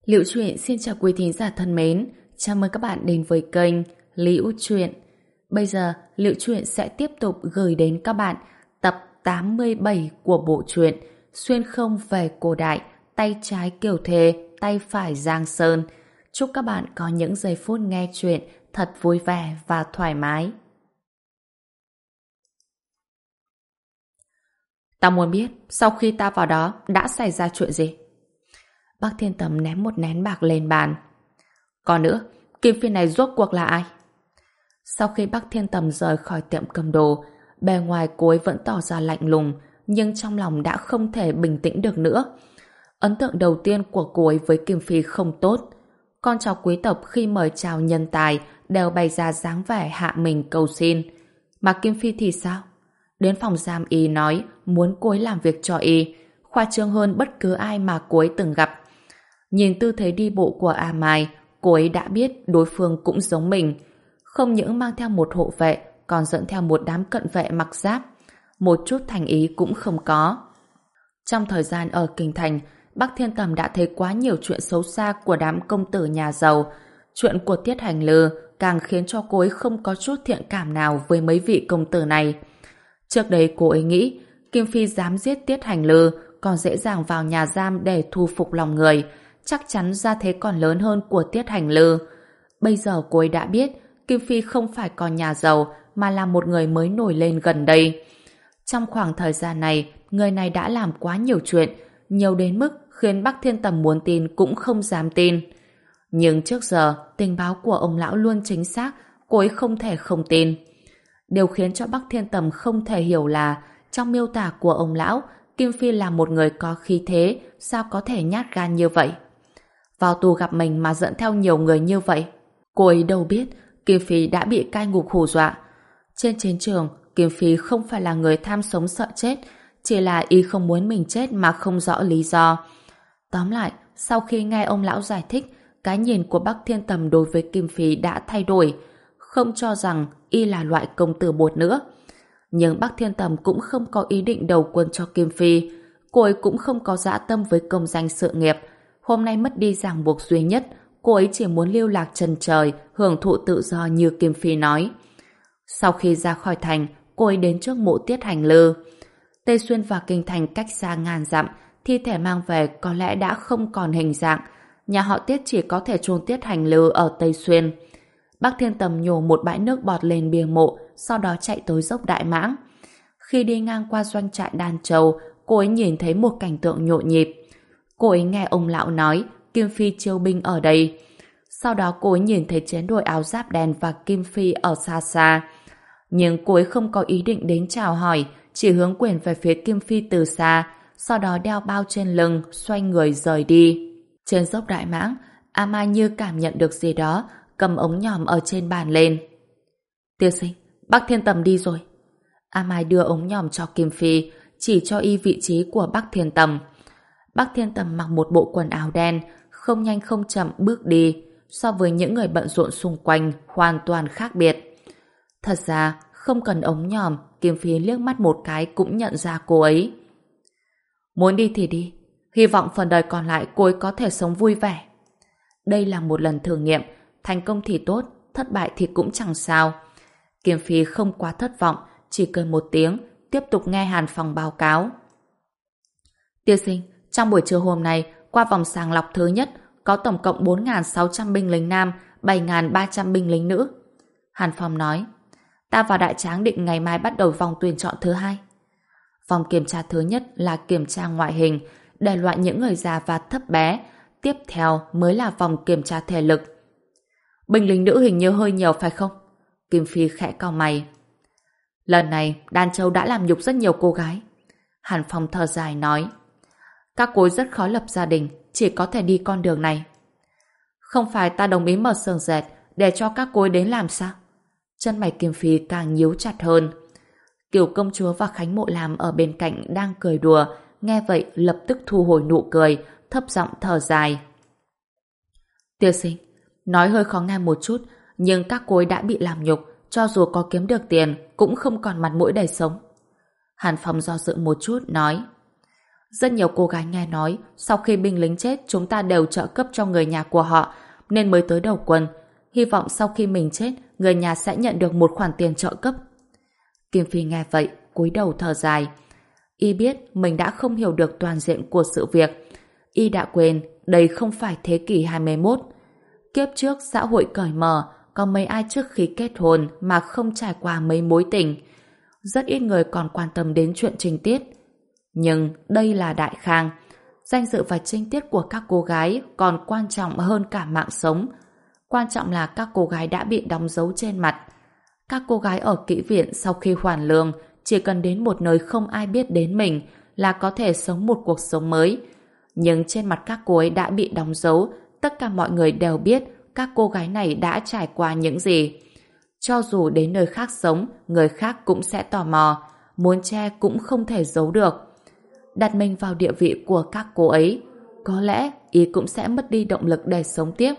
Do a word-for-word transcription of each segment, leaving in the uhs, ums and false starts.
Liễu Chuyện xin chào quý thính giả thân mến, chào mừng các bạn đến với kênh Liễu Chuyện. Bây giờ, Liễu Chuyện sẽ tiếp tục gửi đến các bạn tập tám mươi bảy của bộ truyện Xuyên không về cổ đại, tay trái Kiều Thề, tay phải Giang Sơn. Chúc các bạn có những giây phút nghe chuyện thật vui vẻ và thoải mái. Tao muốn biết, sau khi ta vào đó đã xảy ra chuyện gì? Bác Thiên Tầm ném một nén bạc lên bàn. Còn nữa, Kim Phi này rốt cuộc là ai? Sau khi bác Thiên Tầm rời khỏi tiệm cầm đồ, bề ngoài cô ấy vẫn tỏ ra lạnh lùng, nhưng trong lòng đã không thể bình tĩnh được nữa. Ấn tượng đầu tiên của cô ấy với Kim Phi không tốt. Con cháu quý tộc khi mời chào nhân tài đều bày ra dáng vẻ hạ mình cầu xin. Mà Kim Phi thì sao? Đến phòng giam y nói muốn cô ấy làm việc cho y, khoa trương hơn bất cứ ai mà cô ấy từng gặp. Nhìn tư thế đi bộ của A Mai, cô ấy đã biết đối phương cũng giống mình. Không những mang theo một hộ vệ, còn dẫn theo một đám cận vệ mặc giáp. Một chút thành ý cũng không có. Trong thời gian ở Kinh Thành, Bắc Thiên Tầm đã thấy quá nhiều chuyện xấu xa của đám công tử nhà giàu. Chuyện của Tiết Hành Lư càng khiến cho cô ấy không có chút thiện cảm nào với mấy vị công tử này. Trước đây cô ấy nghĩ Kim Phi dám giết Tiết Hành Lư còn dễ dàng vào nhà giam để thu phục lòng người, chắc chắn ra thế còn lớn hơn của Tiết Hành Lư. Bây giờ cô ấy đã biết Kim Phi không phải con nhà giàu mà là một người mới nổi lên gần đây. Trong khoảng thời gian này, người này đã làm quá nhiều chuyện, nhiều đến mức khiến Bắc Thiên Tầm muốn tin cũng không dám tin. Nhưng trước giờ, tình báo của ông lão luôn chính xác, cô ấy không thể không tin. Điều khiến cho Bắc Thiên Tầm không thể hiểu là trong miêu tả của ông lão, Kim Phi là một người có khí thế, sao có thể nhát gan như vậy? Vào tù gặp mình mà dẫn theo nhiều người như vậy. Cô ấy đâu biết Kim Phi đã bị cai ngục hù dọa. Trên chiến trường, Kim Phi không phải là người tham sống sợ chết, chỉ là y không muốn mình chết mà không rõ lý do. Tóm lại, sau khi nghe ông lão giải thích, cái nhìn của Bắc Thiên Tầm đối với Kim Phi đã thay đổi, không cho rằng y là loại công tử bột nữa. Nhưng Bắc Thiên Tầm cũng không có ý định đầu quân cho Kim Phi. Cô ấy cũng không có dã tâm với công danh sự nghiệp. Hôm nay mất đi ràng buộc duy nhất, cô ấy chỉ muốn lưu lạc chân trời, hưởng thụ tự do như Kim Phi nói. Sau khi ra khỏi thành, cô ấy đến trước mộ Tiết Hành Lư. Tây Xuyên và Kinh Thành cách xa ngàn dặm, thi thể mang về có lẽ đã không còn hình dạng. Nhà họ Tiết chỉ có thể chôn Tiết Hành Lư ở Tây Xuyên. Bắc Thiên Tầm nhổ một bãi nước bọt lên bia mộ, sau đó chạy tới dốc Đại Mãng. Khi đi ngang qua doanh trại Đan Châu, cô ấy nhìn thấy một cảnh tượng nhộn nhịp. Cô ấy nghe ông lão nói Kim Phi chiêu binh ở đây. Sau đó cô ấy nhìn thấy chiến đội áo giáp đen và Kim Phi ở xa xa. Nhưng cô ấy không có ý định đến chào hỏi, chỉ hướng quyền về phía Kim Phi từ xa, sau đó đeo bao trên lưng, xoay người rời đi. Trên dốc Đại Mãng, A Mai như cảm nhận được gì đó, cầm ống nhòm ở trên bàn lên. Tiên sinh, Bắc Thiên Tầm đi rồi. A Mai đưa ống nhòm cho Kim Phi, chỉ cho y vị trí của Bắc Thiên Tầm. Bắc Thiên Tầm mặc một bộ quần áo đen, không nhanh không chậm bước đi, so với những người bận rộn xung quanh hoàn toàn khác biệt. Thật ra, không cần ống nhòm, Kim Phi liếc mắt một cái cũng nhận ra cô ấy. Muốn đi thì đi, hy vọng phần đời còn lại cô ấy có thể sống vui vẻ. Đây là một lần thử nghiệm, thành công thì tốt, thất bại thì cũng chẳng sao. Kim Phi không quá thất vọng, chỉ cười một tiếng, tiếp tục nghe Hàn Phong báo cáo. Tiên sinh, trong buổi trưa hôm nay, qua vòng sàng lọc thứ nhất, có tổng cộng bốn nghìn sáu trăm binh lính nam, bảy nghìn ba trăm binh lính nữ. Hàn Phong nói, ta và Đại Tráng định ngày mai bắt đầu vòng tuyển chọn thứ hai. Vòng kiểm tra thứ nhất là kiểm tra ngoại hình, để loại những người già và thấp bé. Tiếp theo mới là vòng kiểm tra thể lực. Binh lính nữ hình như hơi nhiều phải không? Kim Phi khẽ cau mày. Lần này, Đan Châu đã làm nhục rất nhiều cô gái. Hàn Phong thở dài nói, các cô rất khó lập gia đình, chỉ có thể đi con đường này. Không phải ta đồng ý mở xưởng dệt để cho các cô đến làm sao? Chân mày Kim Phi càng nhíu chặt hơn. Kiều công chúa và Khánh Mộ Lam ở bên cạnh đang cười đùa, nghe vậy lập tức thu hồi nụ cười, thấp giọng thở dài. Tiêu sinh, nói hơi khó nghe một chút, nhưng các cô ấy đã bị làm nhục, cho dù có kiếm được tiền cũng không còn mặt mũi để sống. Hàn Phong do dự một chút nói, Rất nhiều cô gái nghe nói sau khi binh lính chết chúng ta đều trợ cấp cho người nhà của họ nên mới tới đầu quân. Hy vọng sau khi mình chết người nhà sẽ nhận được một khoản tiền trợ cấp. Kim Phi nghe vậy cúi đầu thở dài. Y biết mình đã không hiểu được toàn diện của sự việc. Y đã quên đây không phải thế kỷ hai mươi mốt. Kiếp trước xã hội cởi mở, có mấy ai trước khi kết hôn mà không trải qua mấy mối tình. Rất ít người còn quan tâm đến chuyện trinh tiết. Nhưng đây là Đại Khang. Danh dự và trinh tiết của các cô gái còn quan trọng hơn cả mạng sống. Quan trọng là các cô gái đã bị đóng dấu trên mặt. Các cô gái ở kỹ viện sau khi hoàn lương chỉ cần đến một nơi không ai biết đến mình là có thể sống một cuộc sống mới. Nhưng trên mặt các cô ấy đã bị đóng dấu, tất cả mọi người đều biết các cô gái này đã trải qua những gì. Cho dù đến nơi khác sống, người khác cũng sẽ tò mò, muốn che cũng không thể giấu được. Đặt mình vào địa vị của các cô ấy, có lẽ ý cũng sẽ mất đi động lực để sống tiếp.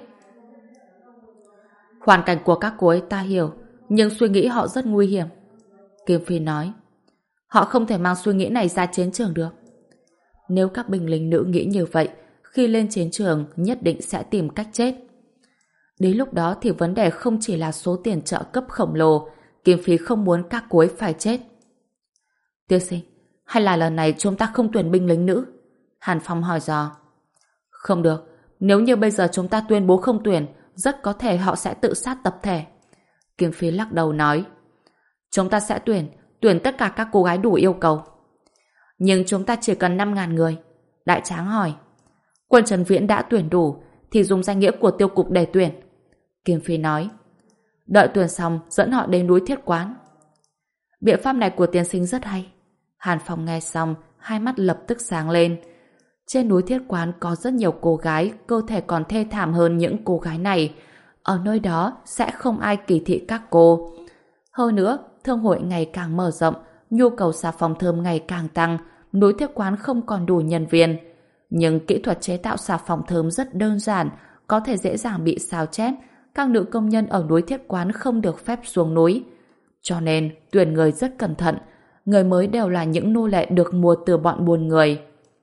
Hoàn cảnh của các cô ấy ta hiểu, nhưng suy nghĩ họ rất nguy hiểm. Kim Phi nói, họ không thể mang suy nghĩ này ra chiến trường được. Nếu các binh lính nữ nghĩ như vậy, khi lên chiến trường nhất định sẽ tìm cách chết. Đến lúc đó thì vấn đề không chỉ là số tiền trợ cấp khổng lồ, Kim Phi không muốn các cô ấy phải chết. Tiên sinh, hay là lần này chúng ta không tuyển binh lính nữ? Hàn Phong hỏi dò. Không được, nếu như bây giờ chúng ta tuyên bố không tuyển, rất có thể họ sẽ tự sát tập thể. Kim Phi lắc đầu nói, chúng ta sẽ tuyển, tuyển tất cả các cô gái đủ yêu cầu. Nhưng chúng ta chỉ cần năm ngàn người. Đại Tráng hỏi, quân Trần Viễn đã tuyển đủ, thì dùng danh nghĩa của tiêu cục để tuyển. Kim Phi nói, đợi tuyển xong dẫn họ đến núi Thiết Quán. Biện pháp này của tiên sinh rất hay. Hàn Phong nghe xong, hai mắt lập tức sáng lên. Trên núi Thiết Quán có rất nhiều cô gái, cơ thể còn thê thảm hơn những cô gái này. Ở nơi đó sẽ không ai kỳ thị các cô. Hơn nữa, thương hội ngày càng mở rộng, nhu cầu xà phòng thơm ngày càng tăng, núi Thiết Quán không còn đủ nhân viên. Nhưng kỹ thuật chế tạo xà phòng thơm rất đơn giản, có thể dễ dàng bị sao chép. Các nữ công nhân ở núi Thiết Quán không được phép xuống núi. Cho nên, tuyển người rất cẩn thận. Người mới đều là những nô lệ được mua từ bọn buôn người.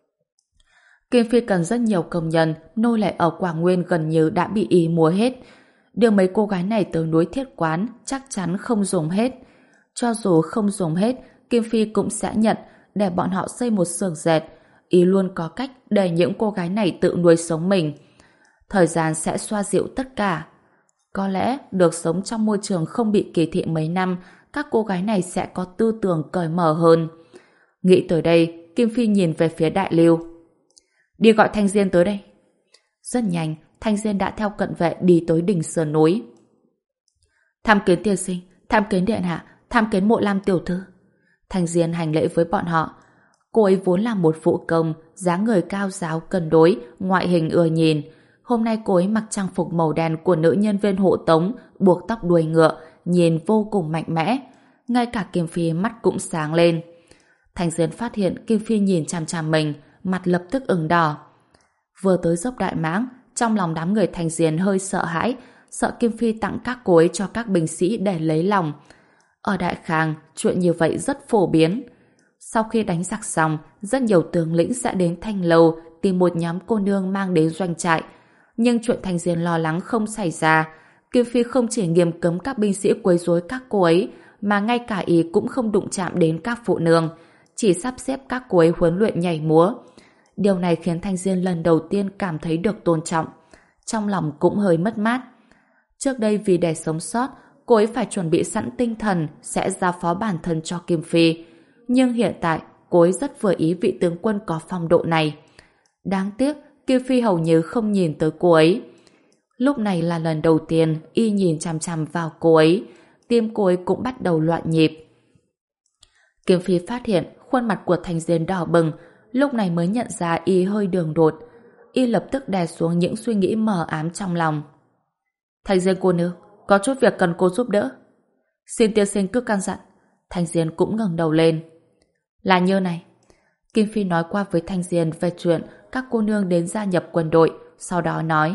Kim Phi cần rất nhiều công nhân, nô lệ ở Quảng Nguyên gần như đã bị y mua hết. Đưa mấy cô gái này tới núi Thiết Quán chắc chắn không dùng hết. Cho dù không dùng hết, Kim Phi cũng sẽ nhận để bọn họ xây một xưởng dệt. Y luôn có cách để những cô gái này tự nuôi sống mình. Thời gian sẽ xoa dịu tất cả. Có lẽ được sống trong môi trường không bị kỳ thị mấy năm, các cô gái này sẽ có tư tưởng cởi mở hơn. Nghĩ tới đây, Kim Phi nhìn về phía Đại Lưu. Đi gọi Thanh Diên tới đây. Rất nhanh, Thanh Diên đã theo cận vệ đi tới đỉnh sườn núi. Tham kiến tiên sinh, tham kiến điện hạ, tham kiến Mộ Lam tiểu thư. Thanh Diên hành lễ với bọn họ. Cô ấy vốn là một phụ công, dáng người cao ráo cân đối, ngoại hình ưa nhìn. Hôm nay cô ấy mặc trang phục màu đen của nữ nhân viên hộ tống, buộc tóc đuôi ngựa, nhìn vô cùng mạnh mẽ. Ngay cả Kim Phi mắt cũng sáng lên. Thanh Diên phát hiện Kim Phi nhìn chằm chằm mình, mặt lập tức ửng đỏ. Vừa tới dốc Đại Mãng, trong lòng đám người Thanh Diên hơi sợ hãi, sợ Kim Phi tặng các cô ấy cho các binh sĩ để lấy lòng. Ở Đại Khang, chuyện như vậy rất phổ biến. Sau khi đánh giặc xong, rất nhiều tướng lĩnh sẽ đến Thanh Lâu tìm một nhóm cô nương mang đến doanh trại. Nhưng chuyện Thanh Diên lo lắng không xảy ra. Kim Phi không chỉ nghiêm cấm các binh sĩ quấy rối các cô ấy, mà ngay cả ý cũng không đụng chạm đến các phụ nương, chỉ sắp xếp các cô ấy huấn luyện nhảy múa. Điều này khiến Thanh Diên lần đầu tiên cảm thấy được tôn trọng. Trong lòng cũng hơi mất mát. Trước đây vì để sống sót, cô ấy phải chuẩn bị sẵn tinh thần sẽ giao phó bản thân cho Kim Phi. Nhưng hiện tại, cô ấy rất vừa ý vị tướng quân có phong độ này. Đáng tiếc, Kim Phi hầu như không nhìn tới cô ấy. Lúc này là lần đầu tiên y nhìn chằm chằm vào cô ấy, tim cô ấy cũng bắt đầu loạn nhịp. Kim Phi phát hiện khuôn mặt của Thanh Diên đỏ bừng, lúc này mới nhận ra y hơi đường đột. Y lập tức đè xuống những suy nghĩ mờ ám trong lòng. Thanh Diên cô nương, có chút việc cần cô giúp đỡ. Xin tiên sinh cứ căn dặn. Thanh Diên cũng ngẩng đầu lên. Là như này. Kim Phi nói qua với Thanh Diên về chuyện các cô nương đến gia nhập quân đội, sau đó nói: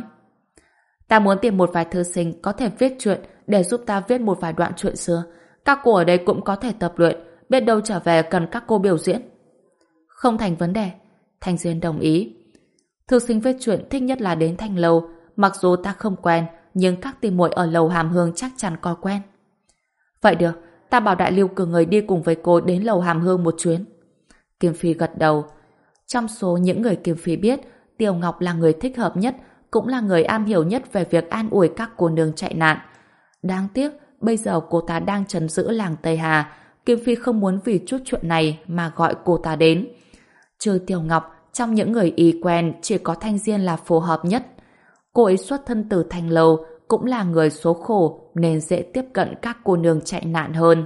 Ta muốn tìm một vài thư sinh có thể viết truyện để giúp ta viết một vài đoạn truyện xưa. Các cô ở đây cũng có thể tập luyện, biết đâu trở về cần các cô biểu diễn. Không thành vấn đề. Thanh Duyên đồng ý. Thư sinh viết truyện thích nhất là đến Thanh Lâu, mặc dù ta không quen, nhưng các tỷ muội ở lầu Hàm Hương chắc chắn có quen. Vậy được, ta bảo Đại Lưu cử người đi cùng với cô đến lầu Hàm Hương một chuyến. Kim Phi gật đầu. Trong số những người Kim Phi biết, Tiểu Ngọc là người thích hợp nhất, cũng là người am hiểu nhất về việc an ủi các cô nương chạy nạn. Đáng tiếc, bây giờ cô ta đang trấn giữ làng Tây Hà, Kim Phi không muốn vì chút chuyện này mà gọi cô ta đến. Trừ Tiểu Ngọc, trong những người y quen chỉ có Thanh Diên là phù hợp nhất. Cô ấy xuất thân từ Thanh Lâu, cũng là người số khổ nên dễ tiếp cận các cô nương chạy nạn hơn.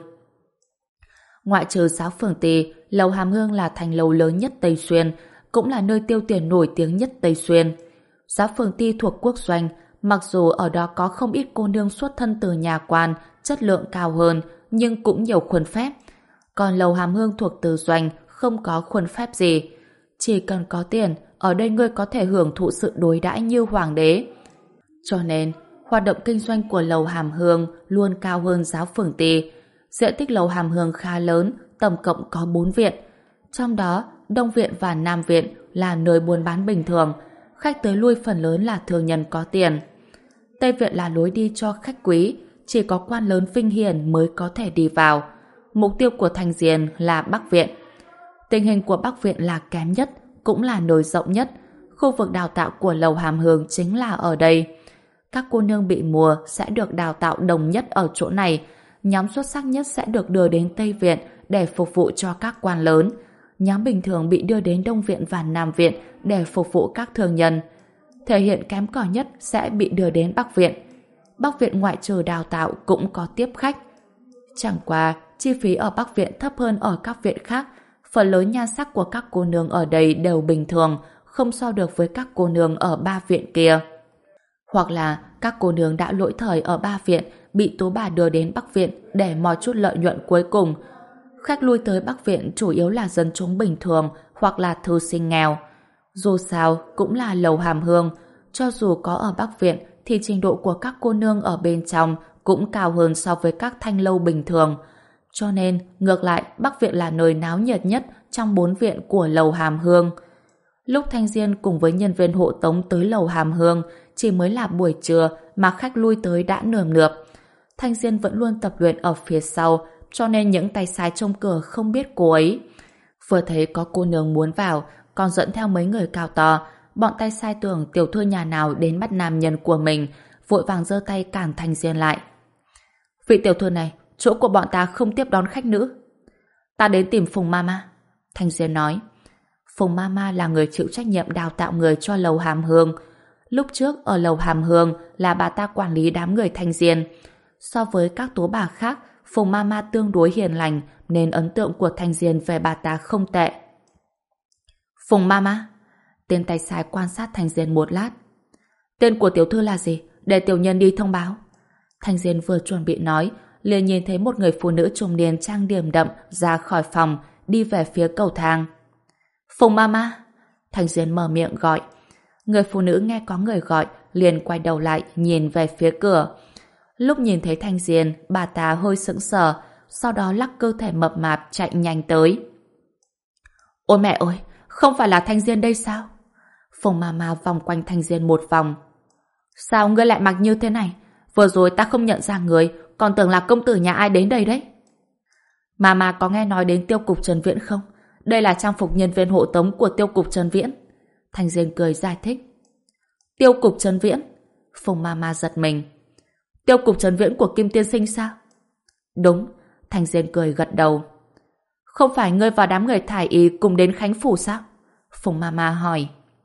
Ngoại trừ giáo phường Tỳ, lầu Hàm Hương là thành lầu lớn nhất Tây Xuyên, cũng là nơi tiêu tiền nổi tiếng nhất Tây Xuyên. Giáo phường Ty thuộc quốc doanh, mặc dù ở đó có không ít cô nương xuất thân từ nhà quan, chất lượng cao hơn, nhưng cũng nhiều khuôn phép. Còn lầu Hàm Hương thuộc từ doanh, không có khuôn phép gì. Chỉ cần có tiền, ở đây ngươi có thể hưởng thụ sự đối đãi như hoàng đế. Cho nên, hoạt động kinh doanh của lầu Hàm Hương luôn cao hơn giáo phường Ty. Diện tích lầu Hàm Hương khá lớn, tổng cộng có bốn viện. Trong đó, Đông Viện và Nam Viện là nơi buôn bán bình thường, khách tới lui phần lớn là thương nhân có tiền. Tây Viện là lối đi cho khách quý, chỉ có quan lớn vinh hiển mới có thể đi vào. Mục tiêu của Thanh Diên là Bắc Viện. Tình hình của Bắc Viện là kém nhất, cũng là nơi rộng nhất. Khu vực đào tạo của lầu Hàm Hương chính là ở đây. Các cô nương bị mùa sẽ được đào tạo đồng nhất ở chỗ này. Nhóm xuất sắc nhất sẽ được đưa đến Tây Viện để phục vụ cho các quan lớn. Nhóm bình thường bị đưa đến Đông Viện và Nam Viện để phục vụ các thương nhân. Thể hiện kém cỏi nhất sẽ bị đưa đến Bắc Viện. Bắc Viện ngoại trừ đào tạo cũng có tiếp khách. Chẳng qua, chi phí ở Bắc Viện thấp hơn ở các viện khác. Phần lớn nhan sắc của các cô nương ở đây đều bình thường, không so được với các cô nương ở ba viện kia. Hoặc là các cô nương đã lỗi thời ở ba viện bị Tú bà đưa đến Bắc Viện để mò chút lợi nhuận cuối cùng. Khách lui tới Bắc Viện chủ yếu là dân chúng bình thường hoặc là thư sinh nghèo. Dù sao cũng là lầu Hàm Hương, cho dù có ở Bắc Viện thì trình độ của các cô nương ở bên trong cũng cao hơn so với các thanh lâu bình thường. Cho nên, ngược lại, Bắc Viện là nơi náo nhiệt nhất trong bốn viện của lầu Hàm Hương. Lúc Thanh Diên cùng với nhân viên hộ tống tới lầu Hàm Hương chỉ mới là buổi trưa mà khách lui tới đã nườm nượp. Thanh Diên vẫn luôn tập luyện ở phía sau, cho nên những tay sai trông cửa không biết cô ấy. Vừa thấy có cô nương muốn vào, còn dẫn theo mấy người cao to, bọn tay sai tưởng tiểu thư nhà nào đến bắt nam nhân của mình, vội vàng giơ tay cản Thanh Diên lại. Vị tiểu thư này, chỗ của bọn ta không tiếp đón khách nữ. Ta đến tìm Phùng Mama. Thanh Diên nói. Phùng Mama là người chịu trách nhiệm đào tạo người cho lầu Hàm Hương. Lúc trước ở lầu Hàm Hương là bà ta quản lý đám người Thanh Diên. So với các tố bà khác, Phùng Mama tương đối hiền lành nên ấn tượng của Thanh Diên về bà ta không tệ. Phùng Mama. Tên tay sai quan sát Thanh Diên một lát. Tên của tiểu thư là gì? Để tiểu nhân đi thông báo. Thanh Diên vừa chuẩn bị nói, liền nhìn thấy một người phụ nữ trung niên trang điểm đậm ra khỏi phòng, đi về phía cầu thang. Phùng Mama. Thanh Diên mở miệng gọi. Người phụ nữ nghe có người gọi, liền quay đầu lại nhìn về phía cửa. Lúc nhìn thấy Thanh Diên, bà ta hơi sững sờ, sau đó lắc cơ thể mập mạp chạy nhanh tới. Ôi mẹ ơi, không phải là Thanh Diên đây sao? Phùng Mama vòng quanh Thanh Diên một vòng. Sao ngươi lại mặc như thế này? Vừa rồi ta không nhận ra người, còn tưởng là công tử nhà ai đến đây đấy. Mama có nghe nói đến tiêu cục Trần Viễn không? Đây là trang phục nhân viên hộ tống của tiêu cục Trần Viễn. Thanh Diên cười giải thích. Tiêu cục Trần Viễn? Phùng Mama giật mình. Tiêu cục Trần Viễn của Kim Tiên Sinh sao? Đúng, Thanh Diên cười gật đầu. Không phải ngươi và đám người thải y cùng đến Khánh Phủ sao? Phùng Mama hỏi.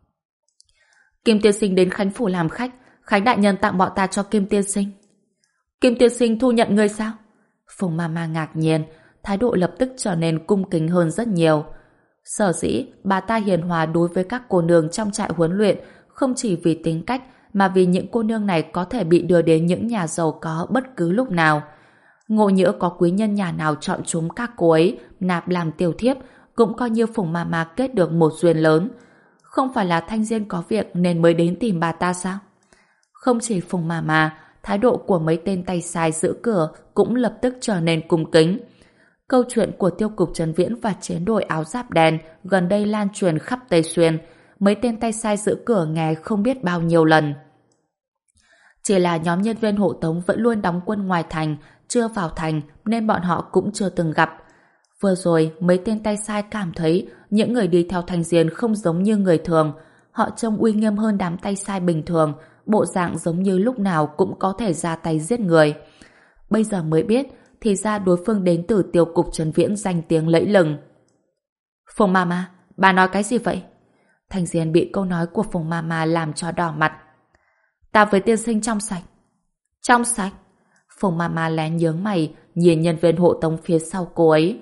Kim Tiên Sinh đến Khánh Phủ làm khách, Khánh đại nhân tặng bọn ta cho Kim Tiên Sinh. Kim Tiên Sinh thu nhận ngươi sao? Phùng Mama ngạc nhiên, thái độ lập tức trở nên cung kính hơn rất nhiều. Sở dĩ bà ta hiền hòa đối với các cô nương trong trại huấn luyện không chỉ vì tính cách mà vì những cô nương này có thể bị đưa đến những nhà giàu có bất cứ lúc nào. Ngộ nhỡ có quý nhân nhà nào chọn chúng các cô ấy nạp làm tiểu thiếp, cũng coi như Phùng Mama kết được một duyên lớn. Không phải là Thanh Diên có việc nên mới đến tìm bà ta sao? Không chỉ Phùng Mama, thái độ của mấy tên tay sai giữ cửa cũng lập tức trở nên cung kính. Câu chuyện của tiêu cục Trần Viễn và chiến đội áo giáp đen gần đây lan truyền khắp Tây Xuyên. Mấy tên tay sai giữ cửa nghe không biết bao nhiêu lần. Chỉ là nhóm nhân viên hộ tống vẫn luôn đóng quân ngoài thành, chưa vào thành nên bọn họ cũng chưa từng gặp. Vừa rồi, mấy tên tay sai cảm thấy những người đi theo Thanh Diên không giống như người thường. Họ trông uy nghiêm hơn đám tay sai bình thường, bộ dạng giống như lúc nào cũng có thể ra tay giết người. Bây giờ mới biết, thì ra đối phương đến từ tiêu cục Trần Viễn danh tiếng lẫy lừng. Phùng Mama, bà nói cái gì vậy? Thanh Diên bị câu nói của Phùng Mama làm cho đỏ mặt. Ta với tiên sinh trong sạch. Trong sạch? Phùng Mama lén nhướng mày, nhìn nhân viên hộ tống phía sau cô ấy.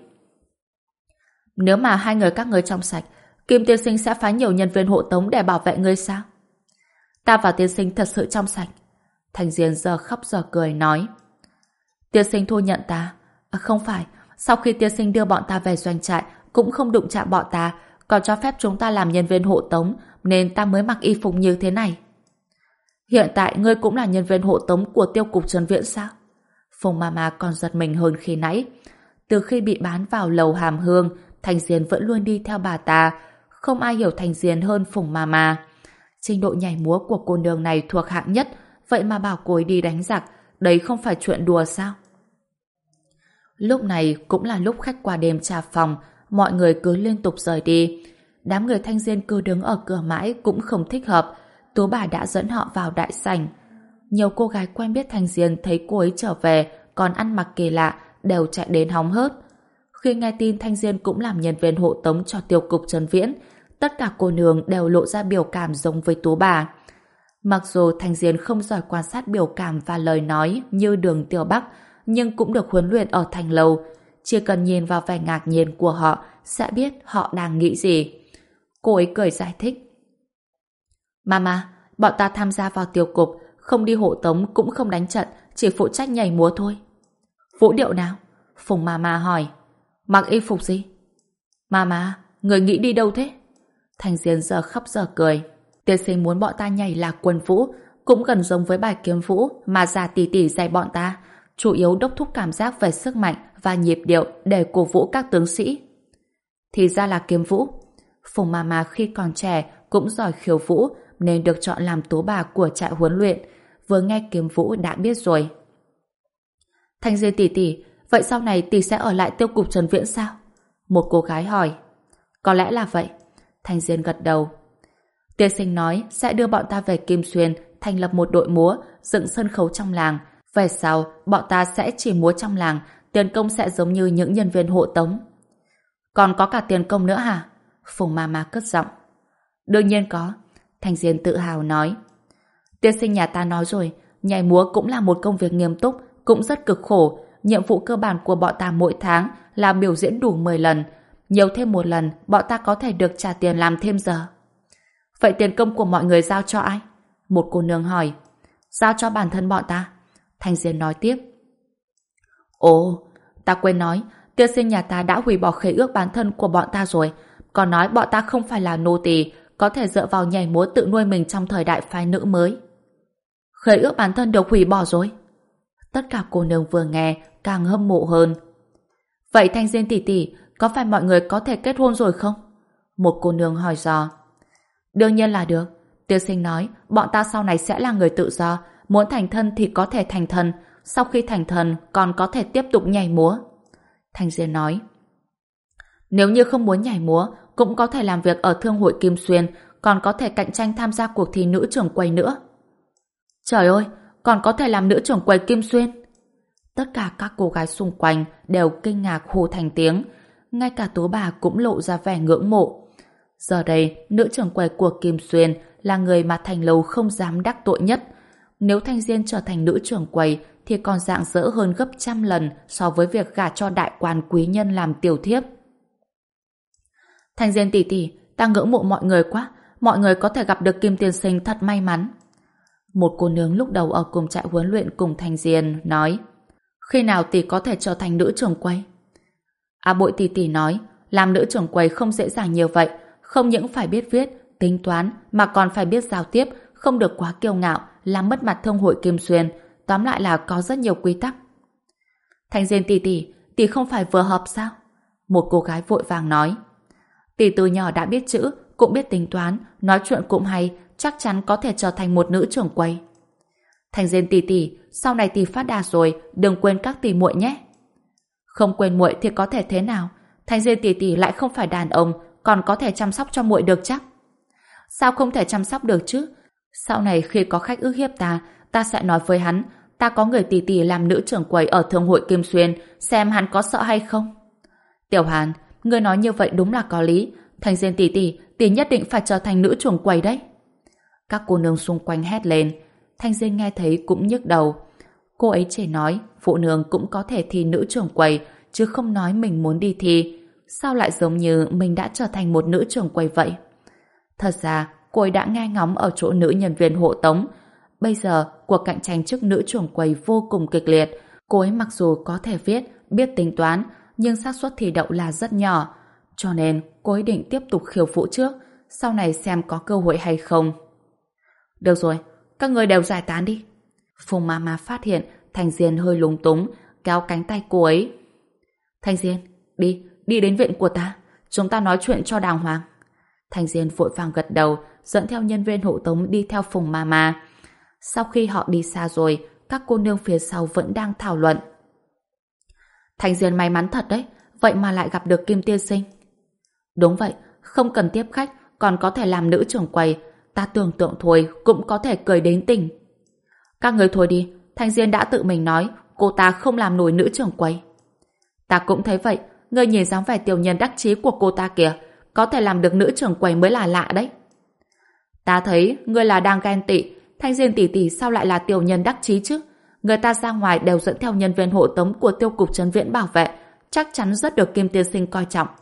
Nếu mà hai người các ngươi trong sạch, Kim tiên sinh sẽ phái nhiều nhân viên hộ tống để bảo vệ ngươi sao? Ta và tiên sinh thật sự trong sạch. Thanh Diên giờ khóc giờ cười nói. Tiên sinh thu nhận ta. À, không phải, sau khi tiên sinh đưa bọn ta về doanh trại, cũng không đụng chạm bọn ta, còn cho phép chúng ta làm nhân viên hộ tống, nên ta mới mặc y phục như thế này. Hiện tại ngươi cũng là nhân viên hộ tống của tiêu cục Trần Viễn sao? Phùng Mama còn giật mình hơn khi nãy. Từ khi bị bán vào lầu Hàm Hương, Thanh Diên vẫn luôn đi theo bà ta. Không ai hiểu Thanh Diên hơn Phùng Mama. Trình độ nhảy múa của cô nương này thuộc hạng nhất, vậy mà bảo cô ấy đi đánh giặc, đấy không phải chuyện đùa sao? Lúc này cũng là lúc khách qua đêm trà phòng, mọi người cứ liên tục rời đi. Đám người Thanh Diên cứ đứng ở cửa mãi cũng không thích hợp. Tú bà đã dẫn họ vào đại sảnh. Nhiều cô gái quen biết Thanh Diên thấy cô ấy trở về còn ăn mặc kỳ lạ đều chạy đến hóng hớt. Khi nghe tin Thanh Diên cũng làm nhân viên hộ tống cho tiêu cục Trần Viễn, tất cả cô nương đều lộ ra biểu cảm giống với Tú bà. Mặc dù Thanh Diên không giỏi quan sát biểu cảm và lời nói như Đường Tiểu Bắc, nhưng cũng được huấn luyện ở thành lâu. Chỉ cần nhìn vào vẻ ngạc nhiên của họ sẽ biết họ đang nghĩ gì. Cô ấy cười giải thích. Mama, bọn ta tham gia vào tiêu cục, không đi hộ tống cũng không đánh trận, chỉ phụ trách nhảy múa thôi. Vũ điệu nào? Phùng Mama hỏi. Mặc y phục gì? Mama, người nghĩ đi đâu thế? Thanh Diên giờ khóc giờ cười. Tiên sinh muốn bọn ta nhảy là quân vũ, cũng gần giống với bài kiếm vũ mà già tỷ tỷ dạy bọn ta, chủ yếu đốc thúc cảm giác về sức mạnh và nhịp điệu để cổ vũ các tướng sĩ. Thì ra là kiếm vũ. Phùng Mama khi còn trẻ cũng giỏi khiêu vũ nên được chọn làm tố bà của trại huấn luyện. Vừa nghe kiếm vũ đã biết rồi. Thanh Diên tỷ tỷ, vậy sau này tỷ sẽ ở lại tiêu cục Trần Viễn sao? Một cô gái hỏi. Có lẽ là vậy. Thanh Diên gật đầu. Tiên sinh nói sẽ đưa bọn ta về Kim Xuyên, thành lập một đội múa, dựng sân khấu trong làng. Về sau, bọn ta sẽ chỉ múa trong làng, tiền công sẽ giống như những nhân viên hộ tống. Còn có cả tiền công nữa hả? Phùng Mama cất giọng. Đương nhiên có. Thanh Diên tự hào nói. Tiên sinh nhà ta nói rồi, nhảy múa cũng là một công việc nghiêm túc, cũng rất cực khổ. Nhiệm vụ cơ bản của bọn ta mỗi tháng là biểu diễn đủ mười lần. Nhiều thêm một lần, bọn ta có thể được trả tiền làm thêm giờ. Vậy tiền công của mọi người giao cho ai? Một cô nương hỏi. Giao cho bản thân bọn ta. Thanh Diên nói tiếp. Ồ, ta quên nói, tiên sinh nhà ta đã hủy bỏ khế ước bán thân của bọn ta rồi, còn nói bọn ta không phải là nô tỳ, có thể dựa vào nhảy múa tự nuôi mình trong thời đại phái nữ mới. Khế ước bán thân được hủy bỏ rồi? Tất cả cô nương vừa nghe càng hâm mộ hơn. Vậy Thanh Diên tỷ tỷ, có phải mọi người có thể kết hôn rồi không? Một cô nương hỏi dò. Đương nhiên là được. Tiên sinh nói bọn ta sau này sẽ là người tự do, muốn thành thân thì có thể thành thân, sau khi thành thân còn có thể tiếp tục nhảy múa. Thanh Diên nói. Nếu như không muốn nhảy múa, cũng có thể làm việc ở Thương hội Kim Xuyên, còn có thể cạnh tranh tham gia cuộc thi nữ trưởng quầy nữa. Trời ơi, còn có thể làm nữ trưởng quầy Kim Xuyên. Tất cả các cô gái xung quanh đều kinh ngạc hô thành tiếng, ngay cả Tố bà cũng lộ ra vẻ ngưỡng mộ. Giờ đây, nữ trưởng quầy của Kim Xuyên là người mà Thành Lâu không dám đắc tội nhất. Nếu Thanh Diên trở thành nữ trưởng quầy thì còn rạng rỡ hơn gấp trăm lần so với việc gả cho đại quan quý nhân làm tiểu thiếp. Thanh Diên tỷ tỷ, ta ngưỡng mộ mọi người quá, mọi người có thể gặp được Kim tiên sinh thật may mắn. Một cô nương lúc đầu ở cùng trại huấn luyện cùng Thanh Diên nói. Khi nào tỷ có thể trở thành nữ trưởng quầy? À, Bội tỷ tỷ nói, làm nữ trưởng quầy không dễ dàng như vậy, không những phải biết viết, tính toán mà còn phải biết giao tiếp, không được quá kiêu ngạo, làm mất mặt Thương hội Kim Xuyên, tóm lại là có rất nhiều quy tắc. Thanh Diên tỷ tỷ, tỷ không phải vừa hợp sao? Một cô gái vội vàng nói. Tỷ từ nhỏ đã biết chữ, cũng biết tính toán, nói chuyện cũng hay, chắc chắn có thể trở thành một nữ trưởng quầy. Thành Diên tỷ tỷ, sau này tỷ phát đạt rồi, đừng quên các tỷ muội nhé. Không quên muội thì có thể thế nào? Thành Diên tỷ tỷ lại không phải đàn ông, còn có thể chăm sóc cho muội được chắc? Sao không thể chăm sóc được chứ? Sau này khi có khách ức hiếp ta, ta sẽ nói với hắn, ta có người tỷ tỷ làm nữ trưởng quầy ở thương hội Kim Xuyên, xem hắn có sợ hay không. Tiểu Hàn, ngươi nói như vậy đúng là có lý. Thành Diên tỷ tỷ, tỷ nhất định phải trở thành nữ trưởng quầy đấy. Các cô nương xung quanh hét lên. Thanh Diên nghe thấy cũng nhức đầu. Cô ấy chỉ nói phụ nương cũng có thể thi nữ trưởng quầy, chứ không nói mình muốn đi thi. Sao lại giống như mình đã trở thành một nữ trưởng quầy vậy? Thật ra, cô ấy đã nghe ngóng ở chỗ nữ nhân viên hộ tống. Bây giờ, cuộc cạnh tranh trước nữ trưởng quầy vô cùng kịch liệt. Cô ấy mặc dù có thể viết, biết tính toán, nhưng xác suất thi đậu là rất nhỏ. Cho nên, cô ấy định tiếp tục khiêu vũ trước, sau này xem có cơ hội hay không. Được rồi, các người đều giải tán đi. Phùng Mama phát hiện Thanh Diên hơi lúng túng, kéo cánh tay cô ấy. Thanh Diên, đi, đi đến viện của ta, chúng ta nói chuyện cho đàng hoàng. Thanh Diên vội vàng gật đầu, dẫn theo nhân viên hộ tống đi theo Phùng Mama. Sau khi họ đi xa rồi, các cô nương phía sau vẫn đang thảo luận. Thanh Diên may mắn thật đấy, vậy mà lại gặp được Kim tiên sinh. Đúng vậy, không cần tiếp khách, còn có thể làm nữ trưởng quầy. Ta tưởng tượng thôi cũng có thể cười đến tỉnh. Các người thôi đi, Thanh Diên đã tự mình nói cô ta không làm nổi nữ trưởng quầy. Ta cũng thấy vậy, người nhìn dáng vẻ tiểu nhân đắc chí của cô ta kìa, có thể làm được nữ trưởng quầy mới là lạ đấy. Ta thấy người là đang ghen tị. Thanh Diên tỷ tỷ sao lại là tiểu nhân đắc chí chứ? Người ta ra ngoài đều dẫn theo nhân viên hộ tống của tiêu cục trấn viễn bảo vệ, chắc chắn rất được Kim tiên sinh coi trọng.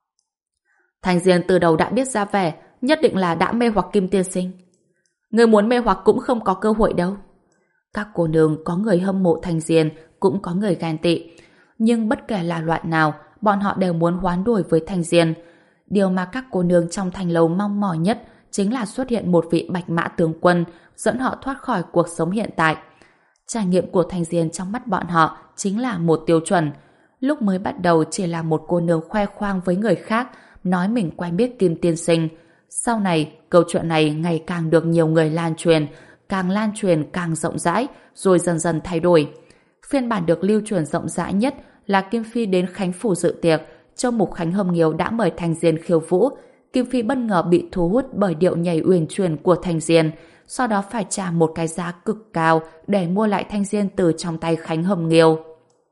Thanh Diên từ đầu đã biết ra vẻ, nhất định là đã mê hoặc Kim tiên sinh. Người muốn mê hoặc cũng không có cơ hội đâu. Các cô nương có người hâm mộ Thanh Diên, cũng có người ghen tị. Nhưng bất kể là loại nào, bọn họ đều muốn hoán đổi với Thanh Diên. Điều mà các cô nương trong thành lầu mong mỏi nhất chính là xuất hiện một vị bạch mã tướng quân dẫn họ thoát khỏi cuộc sống hiện tại. Trải nghiệm của Thanh Diên trong mắt bọn họ chính là một tiêu chuẩn. Lúc mới bắt đầu chỉ là một cô nương khoe khoang với người khác, nói mình quen biết Kim tiên sinh. Sau này, câu chuyện này ngày càng được nhiều người lan truyền, càng lan truyền càng rộng rãi, rồi dần dần thay đổi. Phiên bản được lưu truyền rộng rãi nhất là Kim Phi đến Khánh Phủ dự tiệc, Châu Mục Khánh Hâm Nghiêu đã mời Thanh Diên khiêu vũ. Kim Phi bất ngờ bị thu hút bởi điệu nhảy uyển chuyển của Thanh Diên, sau đó phải trả một cái giá cực cao để mua lại Thanh Diên từ trong tay Khánh Hâm Nghiêu.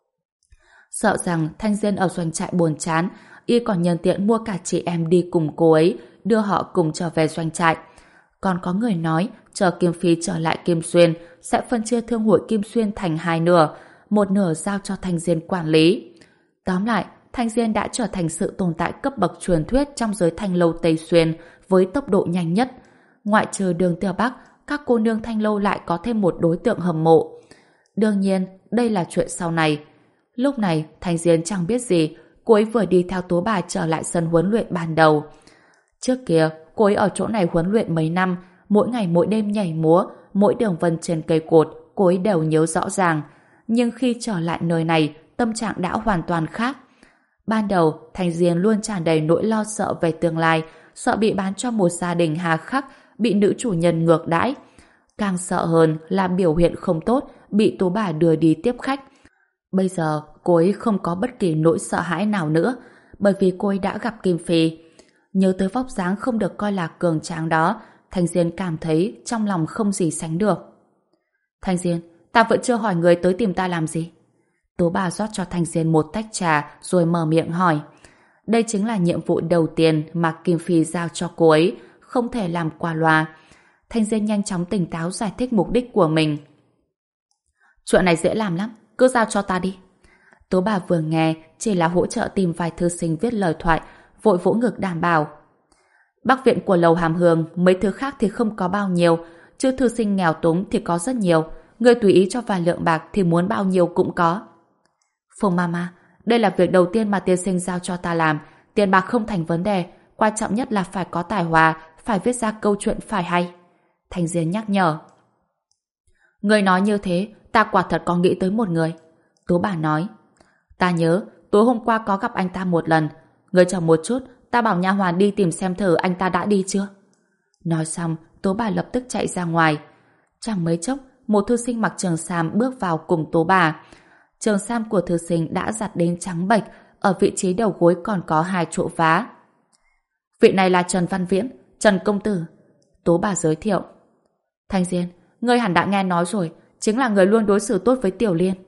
Sợ rằng Thanh Diên ở doanh trại buồn chán, y còn nhân tiện mua cả chị em đi cùng cô ấy, đưa họ cùng trở về doanh trại. Còn có người nói, chờ Kim Phi trở lại Kim Xuyên, sẽ phân chia thương hội Kim Xuyên thành hai nửa, một nửa giao cho Thanh Diên quản lý. Tóm lại, Thanh Diên đã trở thành sự tồn tại cấp bậc truyền thuyết trong giới thanh lâu Tây Xuyên với tốc độ nhanh nhất. Ngoại trừ Đường Tiêu Bắc, các cô nương thanh lâu lại có thêm một đối tượng hâm mộ. Đương nhiên, đây là chuyện sau này. Lúc này, Thanh Diên chẳng biết gì, cô ấy vừa đi theo Tố Bà trở lại sân huấn luyện ban đầu. Trước kia, cô ấy ở chỗ này huấn luyện mấy năm, mỗi ngày mỗi đêm nhảy múa, mỗi đường vân trên cây cột, cô ấy đều nhớ rõ ràng. Nhưng khi trở lại nơi này, tâm trạng đã hoàn toàn khác. Ban đầu, Thanh Diên luôn tràn đầy nỗi lo sợ về tương lai, sợ bị bán cho một gia đình hà khắc, bị nữ chủ nhân ngược đãi. Càng sợ hơn là biểu hiện không tốt, bị Tố Bà đưa đi tiếp khách. Bây giờ, cô ấy không có bất kỳ nỗi sợ hãi nào nữa, bởi vì cô ấy đã gặp Kim Phi. Nhớ tới vóc dáng không được coi là cường tráng đó, Thanh Diên cảm thấy trong lòng không gì sánh được. Thanh Diên, ta vẫn chưa hỏi người tới tìm ta làm gì. Tố Bà rót cho Thanh Diên một tách trà rồi mở miệng hỏi. Đây chính là nhiệm vụ đầu tiên mà Kim Phi giao cho cô ấy, không thể làm qua loa. Thanh Diên nhanh chóng tỉnh táo giải thích mục đích của mình. Chuyện này dễ làm lắm, cứ giao cho ta đi. Tố Bà vừa nghe chỉ là hỗ trợ tìm vài thư sinh viết lời thoại, vội vỗ ngực đảm bảo. Bắc viện của Lầu Hàm Hương, mấy thứ khác thì không có bao nhiêu, chứ thư sinh nghèo túng thì có rất nhiều. Người tùy ý cho vài lượng bạc thì muốn bao nhiêu cũng có. Phùng Mama, đây là việc đầu tiên mà tiên sinh giao cho ta làm. Tiền bạc không thành vấn đề, quan trọng nhất là phải có tài hòa, phải viết ra câu chuyện phải hay. Thanh Diên nhắc nhở. Người nói như thế, ta quả thật có nghĩ tới một người. Tố Bà nói. Ta nhớ, tối hôm qua có gặp anh ta một lần. Ngươi chờ một chút, ta bảo nha hoàn đi tìm xem thử anh ta đã đi chưa. Nói xong, Tố bà lập tức chạy ra ngoài. Chẳng mấy chốc, một thư sinh mặc trường sam bước vào cùng Tố bà. Trường sam của thư sinh đã giặt đến trắng bệch, ở vị trí đầu gối còn có hai chỗ vá. Vị này là Trần Văn Viễn, Trần công tử. Tố bà giới thiệu. Thanh Diên, ngươi hẳn đã nghe nói rồi, chính là người luôn đối xử tốt với Tiểu Liên.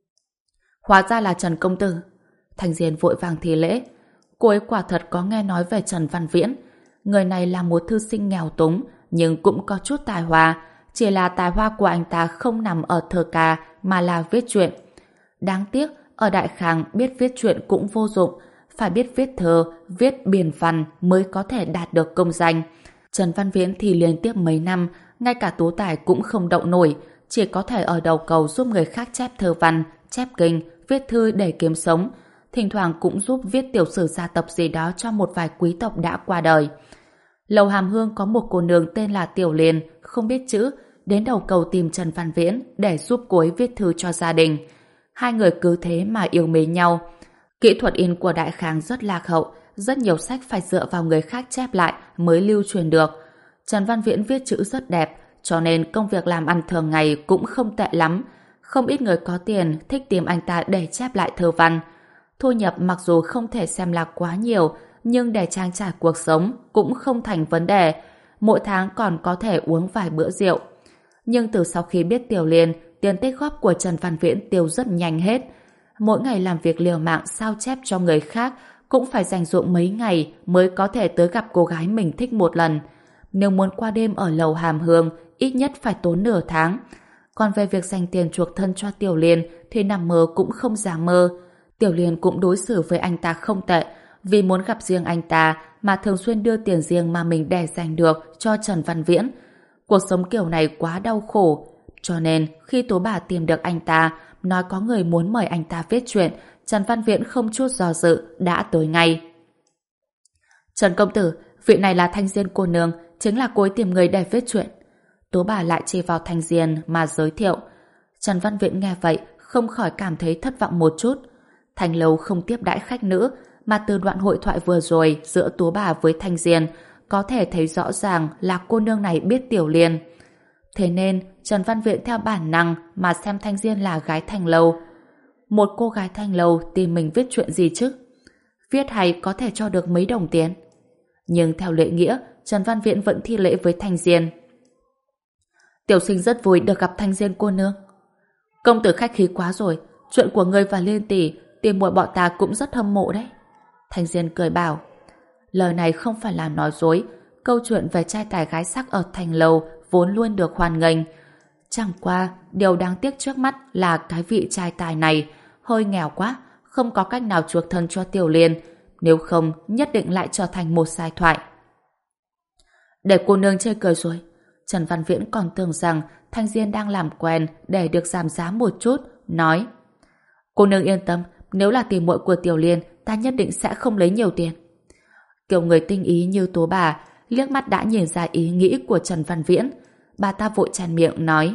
Hóa ra là Trần công tử. Thanh Diên vội vàng thi lễ. Cô ấy quả thật có nghe nói về Trần Văn Viễn. Người này là một thư sinh nghèo túng, nhưng cũng có chút tài hoa. Chỉ là tài hoa của anh ta không nằm ở thơ ca, mà là viết truyện. Đáng tiếc, ở Đại Khang biết viết truyện cũng vô dụng. Phải biết viết thơ, viết biền văn mới có thể đạt được công danh. Trần Văn Viễn thì liên tiếp mấy năm, ngay cả tú tài cũng không động nổi, chỉ có thể ở đầu cầu giúp người khác chép thơ văn, chép kinh, viết thư để kiếm sống. Thỉnh thoảng cũng giúp viết tiểu sử gia tập gì đó cho một vài quý tộc đã qua đời. Lầu Hàm Hương có một cô nương tên là Tiểu Liên, không biết chữ, đến đầu cầu tìm Trần Văn Viễn để giúp cô ấy viết thư cho gia đình. Hai người cứ thế mà yêu mến nhau. Kỹ thuật in của Đại Khang rất lạc hậu, rất nhiều sách phải dựa vào người khác chép lại mới lưu truyền được. Trần Văn Viễn viết chữ rất đẹp, cho nên công việc làm ăn thường ngày cũng không tệ lắm. Không ít người có tiền thích tìm anh ta để chép lại thơ văn. Thu nhập mặc dù không thể xem là quá nhiều, nhưng để trang trải cuộc sống cũng không thành vấn đề. Mỗi tháng còn có thể uống vài bữa rượu. Nhưng từ sau khi biết Tiểu Liên, tiền tích góp của Trần Văn Viễn tiêu rất nhanh hết. Mỗi ngày làm việc liều mạng sao chép cho người khác cũng phải dành dụm mấy ngày mới có thể tới gặp cô gái mình thích một lần. Nếu muốn qua đêm ở lầu Hàm Hương, ít nhất phải tốn nửa tháng. Còn về việc dành tiền chuộc thân cho Tiểu Liên thì nằm mơ cũng không dám mơ. Tiểu Liên cũng đối xử với anh ta không tệ, vì muốn gặp riêng anh ta mà thường xuyên đưa tiền riêng mà mình để dành được cho Trần Văn Viễn. Cuộc sống kiểu này quá đau khổ, cho nên khi Tố bà tìm được anh ta, nói có người muốn mời anh ta viết truyện, Trần Văn Viễn không chút do dự đã tới ngay. Trần công tử, vị này là Thanh Diên cô nương, chính là cô ấy tìm người để viết truyện. Tố bà lại chỉ vào Thanh Diên mà giới thiệu. Trần Văn Viễn nghe vậy không khỏi cảm thấy thất vọng một chút. Thanh lâu không tiếp đãi khách nữ, mà từ đoạn hội thoại vừa rồi giữa Tố bà với Thanh Diên có thể thấy rõ ràng là cô nương này biết Tiểu Liên. Thế nên Trần Văn Viễn theo bản năng mà xem Thanh Diên là gái Thanh lâu. Một cô gái Thanh lâu tìm mình viết chuyện gì chứ? Viết hay có thể cho được mấy đồng tiền. Nhưng theo lễ nghĩa, Trần Văn Viễn vẫn thi lễ với Thanh Diên. Tiểu sinh rất vui được gặp Thanh Diên cô nương. Công tử khách khí quá rồi, chuyện của ngươi và Liên tỷ, tìm muội bọn ta cũng rất hâm mộ đấy. Thanh Diên cười bảo. Lời này không phải là nói dối, câu chuyện về trai tài gái sắc ở Thanh lâu vốn luôn được hoan nghênh. Chẳng qua, điều đáng tiếc trước mắt là cái vị trai tài này hơi nghèo quá, không có cách nào chuộc thân cho Tiểu Liên, nếu không nhất định lại trở thành một giai thoại. Để cô nương chê cười rồi. Trần Văn Viễn còn tưởng rằng Thanh Diên đang làm quen để được giảm giá một chút, nói. Cô nương yên tâm, nếu là tỷ muội của Tiểu Liên, ta nhất định sẽ không lấy nhiều tiền. Kiểu người tinh ý như Tố bà liếc mắt đã nhìn ra ý nghĩ của Trần Văn Viễn. Bà ta vội tràn miệng nói.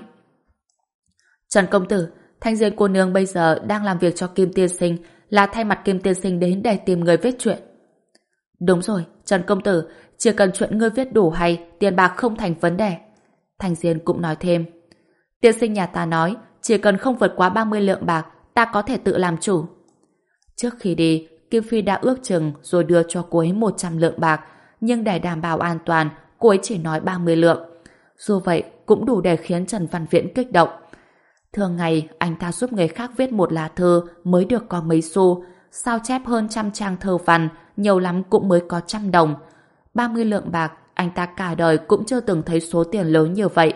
Trần công tử, Thanh Diên cô nương bây giờ đang làm việc cho Kim Tiên Sinh, là thay mặt Kim Tiên Sinh đến để tìm người viết chuyện. Đúng rồi, Trần công tử, chỉ cần chuyện ngươi viết đủ hay, tiền bạc không thành vấn đề. Thanh Diên cũng nói thêm. Tiên sinh nhà ta nói, chỉ cần không vượt quá ba mươi lượng bạc, ta có thể tự làm chủ. Trước khi đi, Kim Phi đã ước chừng rồi đưa cho cô ấy một trăm lượng bạc, nhưng để đảm bảo an toàn, cô ấy chỉ nói ba mươi lượng. Dù vậy, cũng đủ để khiến Trần Văn Viễn kích động. Thường ngày, anh ta giúp người khác viết một lá thư mới được có mấy xu, sao chép hơn trăm trang thơ văn, nhiều lắm cũng mới có trăm đồng. ba mươi lượng bạc, anh ta cả đời cũng chưa từng thấy số tiền lớn như vậy.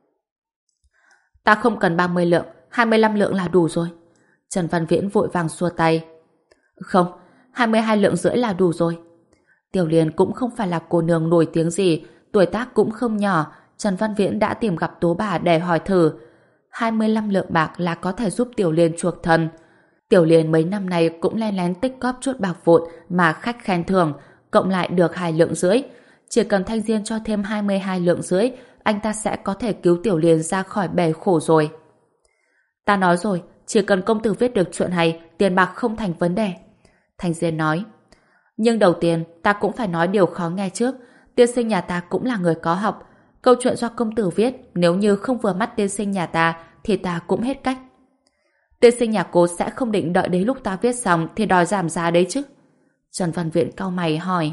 Ta không cần ba mươi lượng, hai mươi lăm lượng là đủ rồi. Trần Văn Viễn vội vàng xua tay. Không, hai mươi hai lượng rưỡi là đủ rồi. Tiểu Liên cũng không phải là cô nương nổi tiếng gì, tuổi tác cũng không nhỏ. Trần Văn Viễn đã tìm gặp Tố bà để hỏi thử. hai mươi lăm lượng bạc là có thể giúp Tiểu Liên chuộc thân. Tiểu Liên mấy năm nay cũng len lén tích góp chút bạc vụn mà khách khen thưởng, cộng lại được hai lượng rưỡi. Chỉ cần Thanh Diên cho thêm hai mươi hai lượng rưỡi, anh ta sẽ có thể cứu Tiểu Liên ra khỏi bể khổ rồi. Ta nói rồi, chỉ cần công tử viết được chuyện hay, tiền bạc không thành vấn đề. Thanh Diên nói. Nhưng đầu tiên, ta cũng phải nói điều khó nghe trước. Tiên sinh nhà ta cũng là người có học. Câu chuyện do công tử viết, nếu như không vừa mắt tiên sinh nhà ta, thì ta cũng hết cách. Tiên sinh nhà cô sẽ không định đợi đến lúc ta viết xong thì đòi giảm giá đấy chứ? Trần Văn Viễn cau mày hỏi.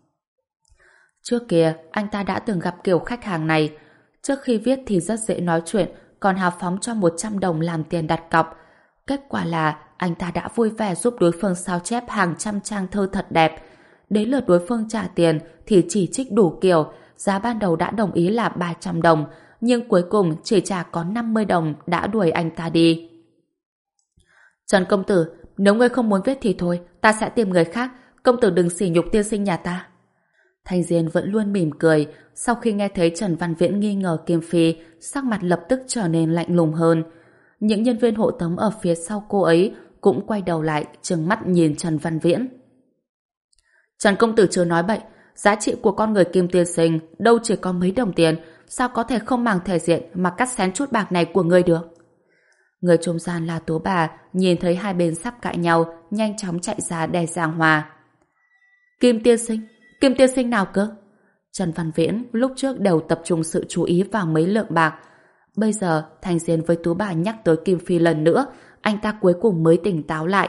Trước kia, anh ta đã từng gặp kiểu khách hàng này. Trước khi viết thì rất dễ nói chuyện, còn hào phóng cho một trăm đồng làm tiền đặt cọc. Kết quả là anh ta đã vui vẻ giúp đối phương sao chép hàng trăm trang thơ thật đẹp. Đến lượt đối phương trả tiền thì chỉ trích đủ kiểu. Giá ban đầu đã đồng ý là ba trăm đồng, nhưng cuối cùng chỉ trả có năm mươi đồng đã đuổi anh ta đi. Trần công tử, nếu ngươi không muốn viết thì thôi, ta sẽ tìm người khác. Công tử đừng sỉ nhục tiên sinh nhà ta. Thanh Diên vẫn luôn mỉm cười. Sau khi nghe thấy Trần Văn Viễn nghi ngờ Kim Phi, sắc mặt lập tức trở nên lạnh lùng hơn. Những nhân viên hộ tống ở phía sau cô ấy cũng quay đầu lại trừng mắt nhìn Trần Văn Viễn. Trần công tử chưa nói bậy, giá trị của con người Kim tiên sinh đâu chỉ có mấy đồng tiền, sao có thể không màng thể diện mà cắt xén chút bạc này của ngươi được? Người trung gian là Tố bà nhìn thấy hai bên sắp cãi nhau, nhanh chóng chạy ra đe giảng hòa. Kim tiên sinh? Kim tiên sinh nào cơ? Trần Văn Viễn lúc trước đều tập trung sự chú ý vào mấy lượng bạc. Bây giờ Thanh Diên với Tú bà nhắc tới Kim Phi lần nữa, anh ta cuối cùng mới tỉnh táo lại.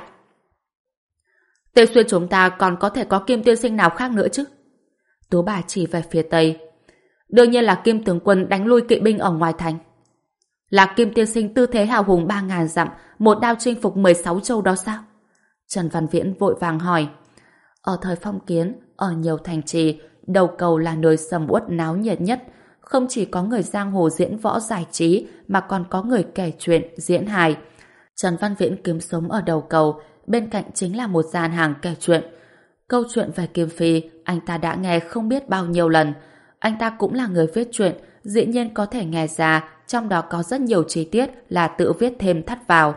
Tây Xuyên chúng ta còn có thể có Kim tiên sinh nào khác nữa chứ? Tú bà chỉ về phía Tây. Đương nhiên là Kim tướng quân đánh lui kỵ binh ở ngoài thành. Là Kim tiên sinh tư thế hào hùng ba ngàn dặm, một đao chinh phục mười sáu châu đó sao? Trần Văn Viễn vội vàng hỏi. Ở thời phong kiến, ở nhiều thành trì, đầu cầu là nơi sầm uất náo nhiệt nhất. Không chỉ có người giang hồ diễn võ giải trí, mà còn có người kể chuyện, diễn hài. Trần Văn Viễn kiếm sống ở đầu cầu, bên cạnh chính là một gian hàng kể chuyện. Câu chuyện về Kim Phi, anh ta đã nghe không biết bao nhiêu lần. Anh ta cũng là người viết chuyện, dĩ nhiên có thể nghe ra, trong đó có rất nhiều chi tiết là tự viết thêm thắt vào.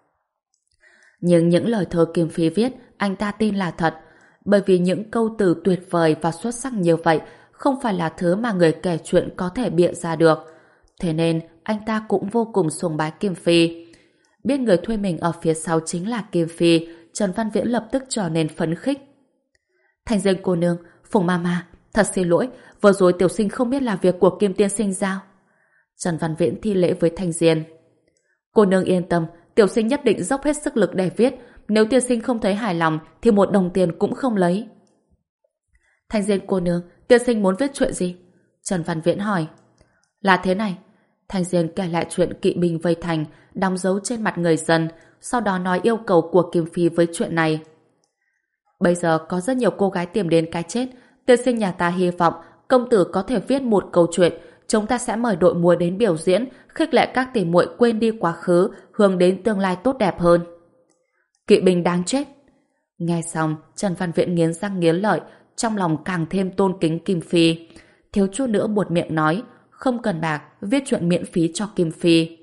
Nhưng những lời thơ Kim Phi viết, anh ta tin là thật, bởi vì những câu từ tuyệt vời và xuất sắc như vậy không phải là thứ mà người kể chuyện có thể bịa ra được. Thế nên, anh ta cũng vô cùng sùng bái Kim Phi. Biết người thuê mình ở phía sau chính là Kim Phi, Trần Văn Viễn lập tức trở nên phấn khích. Thanh Diên cô nương, Phùng Mama, thật xin lỗi, vừa rồi tiểu sinh không biết là việc của Kim tiên sinh giao. Trần Văn Viễn thi lễ với Thanh Diên. Cô nương yên tâm, tiểu sinh nhất định dốc hết sức lực để viết, nếu tiên sinh không thấy hài lòng thì một đồng tiền cũng không lấy. Thanh Diên cô nương, tiên sinh muốn viết chuyện gì? Trần Văn Viễn hỏi. Là thế này. Thanh Diên kể lại chuyện kỵ binh vây thành, đóng dấu trên mặt người dân, sau đó nói yêu cầu của Kim Phi với chuyện này. Bây giờ có rất nhiều cô gái tìm đến cái chết, tiên sinh nhà ta hy vọng công tử có thể viết một câu chuyện, chúng ta sẽ mời đội múa đến biểu diễn, khích lệ các tỷ muội quên đi quá khứ, hướng đến tương lai tốt đẹp hơn. Kỵ binh đáng chết. Nghe xong, Trần Văn Viễn nghiến răng nghiến lợi, trong lòng càng thêm tôn kính Kim Phi. Thiếu chút nữa buột miệng nói, không cần bạc, viết chuyện miễn phí cho Kim Phi.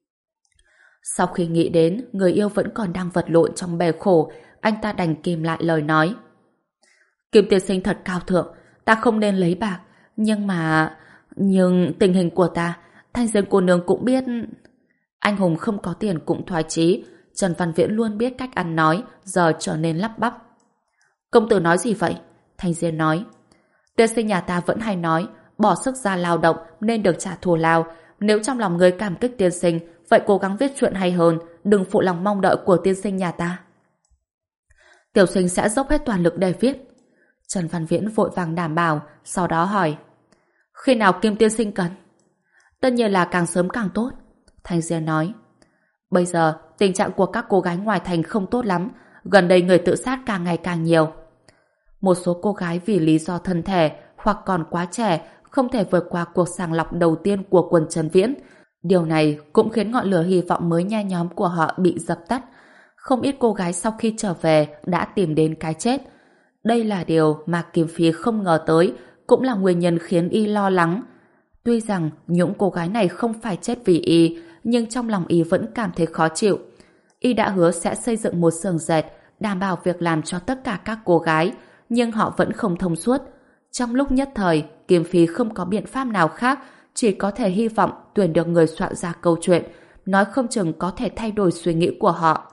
Sau khi nghĩ đến, người yêu vẫn còn đang vật lộn trong bể khổ, anh ta đành kìm lại lời nói. Kim tiên sinh thật cao thượng, ta không nên lấy bạc, nhưng mà... Nhưng tình hình của ta, Thanh Diên cô nương cũng biết... Anh hùng không có tiền cũng thoái chí. Trần Văn Viễn luôn biết cách ăn nói, giờ trở nên lắp bắp. Công tử nói gì vậy? Thanh Diên nói. Tiên sinh nhà ta vẫn hay nói, bỏ sức ra lao động nên được trả thù lao. Nếu trong lòng người cảm kích tiên sinh, vậy cố gắng viết chuyện hay hơn, đừng phụ lòng mong đợi của tiên sinh nhà ta. Tiểu sinh sẽ dốc hết toàn lực để viết. Trần Văn Viễn vội vàng đảm bảo, sau đó hỏi. Khi nào Kim tiên sinh cần? Tất nhiên là càng sớm càng tốt. Thanh Diên nói. Bây giờ, tình trạng của các cô gái ngoài thành không tốt lắm, gần đây người tự sát càng ngày càng nhiều. Một số cô gái vì lý do thân thể hoặc còn quá trẻ không thể vượt qua cuộc sàng lọc đầu tiên của quần Trần Viễn. Điều này cũng khiến ngọn lửa hy vọng mới nhe nhóm của họ bị dập tắt. Không ít cô gái sau khi trở về đã tìm đến cái chết. Đây là điều mà Kim Phi không ngờ tới, cũng là nguyên nhân khiến y lo lắng. Tuy rằng những cô gái này không phải chết vì y, nhưng trong lòng y vẫn cảm thấy khó chịu. Y đã hứa sẽ xây dựng một xưởng dệt, đảm bảo việc làm cho tất cả các cô gái, nhưng họ vẫn không thông suốt. Trong lúc nhất thời, Kim Phi không có biện pháp nào khác, chỉ có thể hy vọng tuyển được người soạn ra câu chuyện, nói không chừng có thể thay đổi suy nghĩ của họ.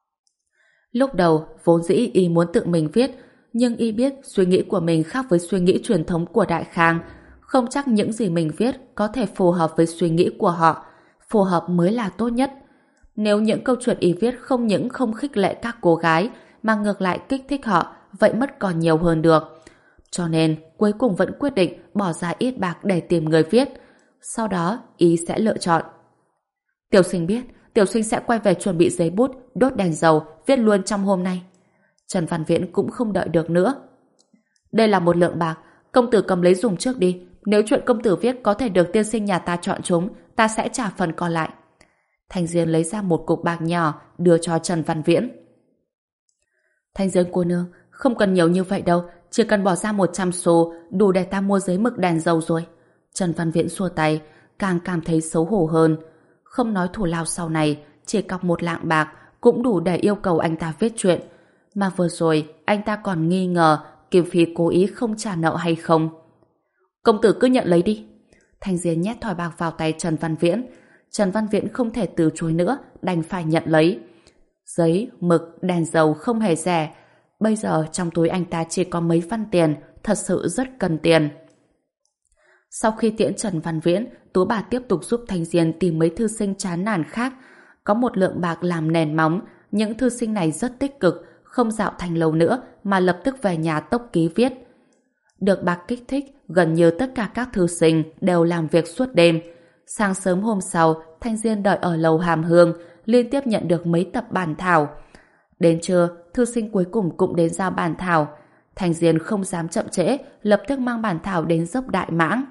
Lúc đầu, vốn dĩ y muốn tự mình viết, nhưng y biết suy nghĩ của mình khác với suy nghĩ truyền thống của Đại Khang, không chắc những gì mình viết có thể phù hợp với suy nghĩ của họ, phù hợp mới là tốt nhất. Nếu những câu chuyện y viết không những không khích lệ các cô gái, mà ngược lại kích thích họ, vậy mất còn nhiều hơn được. Cho nên, cuối cùng vẫn quyết định bỏ ra ít bạc để tìm người viết. Sau đó, y sẽ lựa chọn. Tiểu Sinh biết, Tiểu Sinh sẽ quay về chuẩn bị giấy bút, đốt đèn dầu, viết luôn trong hôm nay. Trần Văn Viễn cũng không đợi được nữa. Đây là một lượng bạc, công tử cầm lấy dùng trước đi. Nếu chuyện công tử viết có thể được tiên sinh nhà ta chọn chúng, ta sẽ trả phần còn lại. Thanh Diên lấy ra một cục bạc nhỏ, đưa cho Trần Văn Viễn. Thanh Diên cô nương, không cần nhiều như vậy đâu, chỉ cần bỏ ra một trăm xu, đủ để ta mua giấy mực đèn dầu rồi. Trần Văn Viễn xua tay, càng cảm thấy xấu hổ hơn. Không nói thù lao sau này, chỉ cọc một lạng bạc cũng đủ để yêu cầu anh ta viết chuyện. Mà vừa rồi, anh ta còn nghi ngờ Kim Phi cố ý không trả nợ hay không. Công tử cứ nhận lấy đi. Thanh Diên nhét thỏi bạc vào tay Trần Văn Viễn. Trần Văn Viễn không thể từ chối nữa, đành phải nhận lấy. Giấy, mực, đèn dầu không hề rẻ. Bây giờ trong túi anh ta chỉ có mấy văn tiền, thật sự rất cần tiền. Sau khi tiễn Trần Văn Viễn, Tú bà tiếp tục giúp Thanh Diên tìm mấy thư sinh chán nản khác. Có một lượng bạc làm nền móng, những thư sinh này rất tích cực, không dạo thành lâu nữa mà lập tức về nhà tốc ký viết. Được bạc kích thích, gần như tất cả các thư sinh đều làm việc suốt đêm. Sáng sớm hôm sau, Thanh Diên đợi ở lầu Hàm Hương, liên tiếp nhận được mấy tập bản thảo. Đến trưa, thư sinh cuối cùng cũng đến giao bản thảo. Thanh Diên không dám chậm trễ, lập tức mang bản thảo đến dốc Đại Mãng.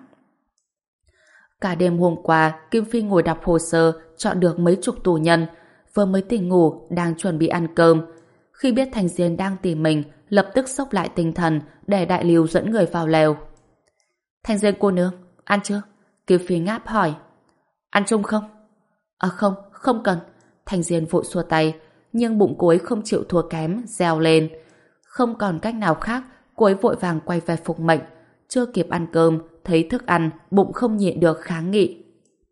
Cả đêm hôm qua, Kim Phi ngồi đọc hồ sơ, chọn được mấy chục tù nhân. Vừa mới tỉnh ngủ, đang chuẩn bị ăn cơm. Khi biết Thanh Diên đang tìm mình, lập tức xốc lại tinh thần để đại lưu dẫn người vào lều. Thanh Diên cô nương, ăn chưa? Kim Phi ngáp hỏi. Ăn chung không? À không, không cần. Thanh Diên vội xua tay, nhưng bụng cô ấy không chịu thua kém, reo lên. Không còn cách nào khác, cô ấy vội vàng quay về phục mệnh. Chưa kịp ăn cơm, thấy thức ăn, bụng không nhịn được kháng nghị.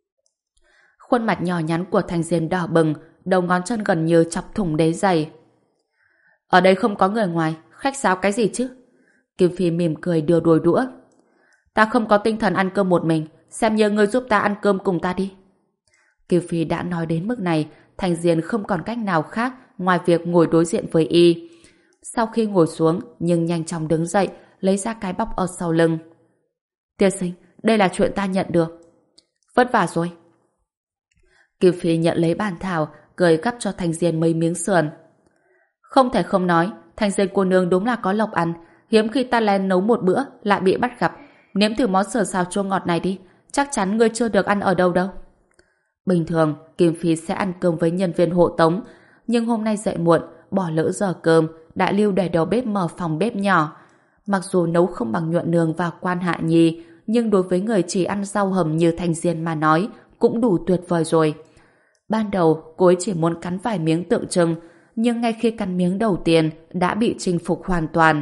Khuôn mặt nhỏ nhắn của Thanh Diên đỏ bừng, đầu ngón chân gần như chọc thủng đế giày. Ở đây không có người ngoài, khách sáo cái gì chứ? Kim Phi mỉm cười đưa đuôi đũa. Ta không có tinh thần ăn cơm một mình, xem như ngươi giúp ta ăn cơm cùng ta đi. Kim Phi đã nói đến mức này, Thanh Diên không còn cách nào khác ngoài việc ngồi đối diện với y. Sau khi ngồi xuống, nhưng nhanh chóng đứng dậy, lấy ra cái bọc ở sau lưng. Tiên sinh, đây là chuyện ta nhận được. Vất vả rồi. Kim Phi nhận lấy bàn thảo, cười gắp cho Thanh Diên mấy miếng sườn. Không thể không nói, Thanh Diên cô nương đúng là có lộc ăn. Hiếm khi ta lén nấu một bữa, lại bị bắt gặp. Nếm thử món sườn xào chua ngọt này đi, chắc chắn ngươi chưa được ăn ở đâu đâu. Bình thường, Kim Phi sẽ ăn cơm với nhân viên hộ tống, nhưng hôm nay dậy muộn, bỏ lỡ giờ cơm, đại lưu để đầu bếp mở phòng bếp nhỏ. Mặc dù nấu không bằng Nhuận Nương và Quan Hạ Nhi, nhưng đối với người chỉ ăn rau hầm như Thanh Diên mà nói, cũng đủ tuyệt vời rồi. Ban đầu, cô ấy chỉ muốn cắn vài miếng tượng trưng, nhưng ngay khi cắn miếng đầu tiên, đã bị chinh phục hoàn toàn.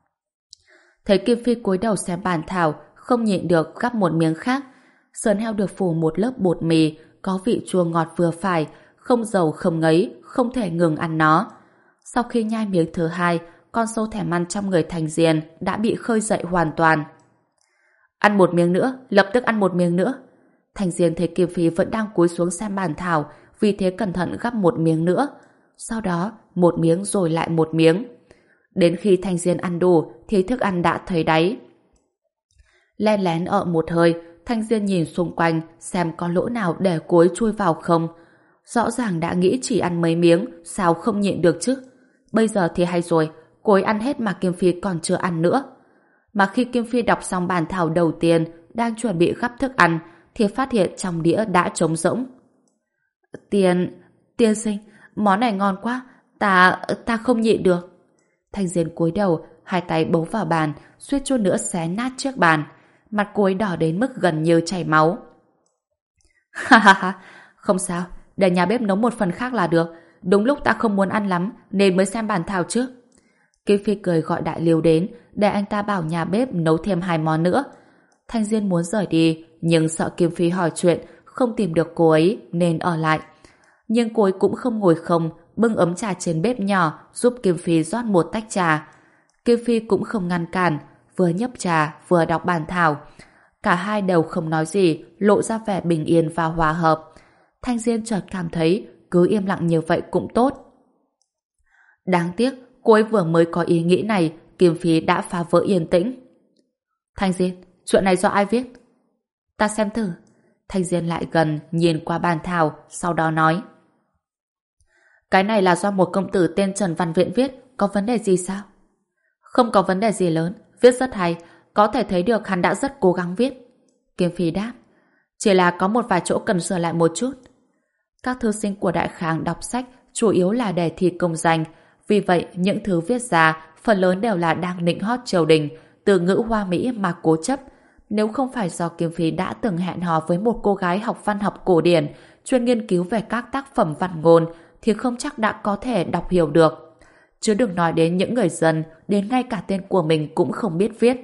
Thấy Kim Phi cúi đầu xem bản thảo, không nhịn được gắp một miếng khác. Sườn heo được phủ một lớp bột mì, có vị chua ngọt vừa phải, không dầu không ngấy, không thể ngừng ăn nó. Sau khi nhai miếng thứ hai, con sâu thèm ăn trong người Thanh Diên đã bị khơi dậy hoàn toàn. Ăn một miếng nữa, lập tức ăn một miếng nữa. Thanh Diên thấy Kim Phi vẫn đang cúi xuống xem bản thảo, vì thế cẩn thận gắp một miếng nữa. Sau đó, một miếng rồi lại một miếng. Đến khi Thanh Diên ăn đủ, thì thức ăn đã thấy đáy. Len lén ở một hơi, Thanh Diên nhìn xung quanh xem có lỗ nào để cô ấy chui vào không. Rõ ràng đã nghĩ chỉ ăn mấy miếng, sao không nhịn được chứ? Bây giờ thì hay rồi, cô ấy ăn hết mà Kim Phi còn chưa ăn nữa. Mà khi Kim Phi đọc xong bản thảo đầu tiên, đang chuẩn bị gắp thức ăn, thì phát hiện trong đĩa đã trống rỗng. Tiên, tiên sinh, món này ngon quá, ta, ta không nhịn được. Thanh Diên cúi đầu, hai tay bấu vào bàn, suýt chút nữa xé nát chiếc bàn. Mặt cô ấy đỏ đến mức gần như chảy máu. Ha ha ha, không sao, để nhà bếp nấu một phần khác là được. Đúng lúc ta không muốn ăn lắm, nên mới xem bản thảo trước. Kim Phi cười gọi đại liêu đến, để anh ta bảo nhà bếp nấu thêm hai món nữa. Thanh Diên muốn rời đi, nhưng sợ Kim Phi hỏi chuyện, không tìm được cô ấy nên ở lại. Nhưng cô ấy cũng không ngồi không, bưng ấm trà trên bếp nhỏ giúp Kim Phi rót một tách trà. Kim Phi cũng không ngăn cản, vừa nhấp trà vừa đọc bản thảo. Cả hai đều không nói gì, lộ ra vẻ bình yên và hòa hợp. Thanh Diên chợt cảm thấy cứ im lặng như vậy cũng tốt. Đáng tiếc, cô ấy vừa mới có ý nghĩ này, Kim Phi đã phá vỡ yên tĩnh. Thanh Diên, chuyện này do ai viết? Ta xem thử. Thanh Diên lại gần, nhìn qua bản thảo, sau đó nói. Cái này là do một công tử tên Trần Văn Viễn viết, có vấn đề gì sao? Không có vấn đề gì lớn, viết rất hay, có thể thấy được hắn đã rất cố gắng viết. Kim Phi đáp. Chỉ là có một vài chỗ cần sửa lại một chút. Các thư sinh của Đại Khang đọc sách chủ yếu là để thi công danh, vì vậy những thứ viết ra phần lớn đều là đang nịnh hót triều đình, từ ngữ hoa mỹ mà cố chấp. Nếu không phải do Kim Phi đã từng hẹn hò với một cô gái học văn học cổ điển, chuyên nghiên cứu về các tác phẩm văn ngôn, thì không chắc đã có thể đọc hiểu được. Chứ đừng nói đến những người dân, đến ngay cả tên của mình cũng không biết viết.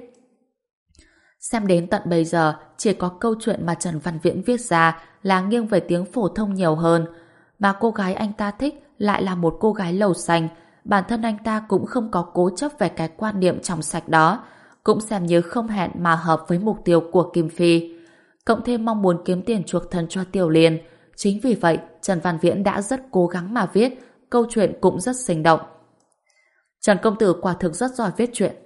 Xem đến tận bây giờ, chỉ có câu chuyện mà Trần Văn Viễn viết ra là nghiêng về tiếng phổ thông nhiều hơn. Mà cô gái anh ta thích lại là một cô gái lầu xanh. Bản thân anh ta cũng không có cố chấp về cái quan niệm trong sạch đó. Cũng xem như không hẹn mà hợp với mục tiêu của Kim Phi. Cộng thêm mong muốn kiếm tiền chuộc thân cho Tiểu Liên. Chính vì vậy, Trần Văn Viễn đã rất cố gắng mà viết, câu chuyện cũng rất sinh động. Trần công tử quả thực rất giỏi viết chuyện.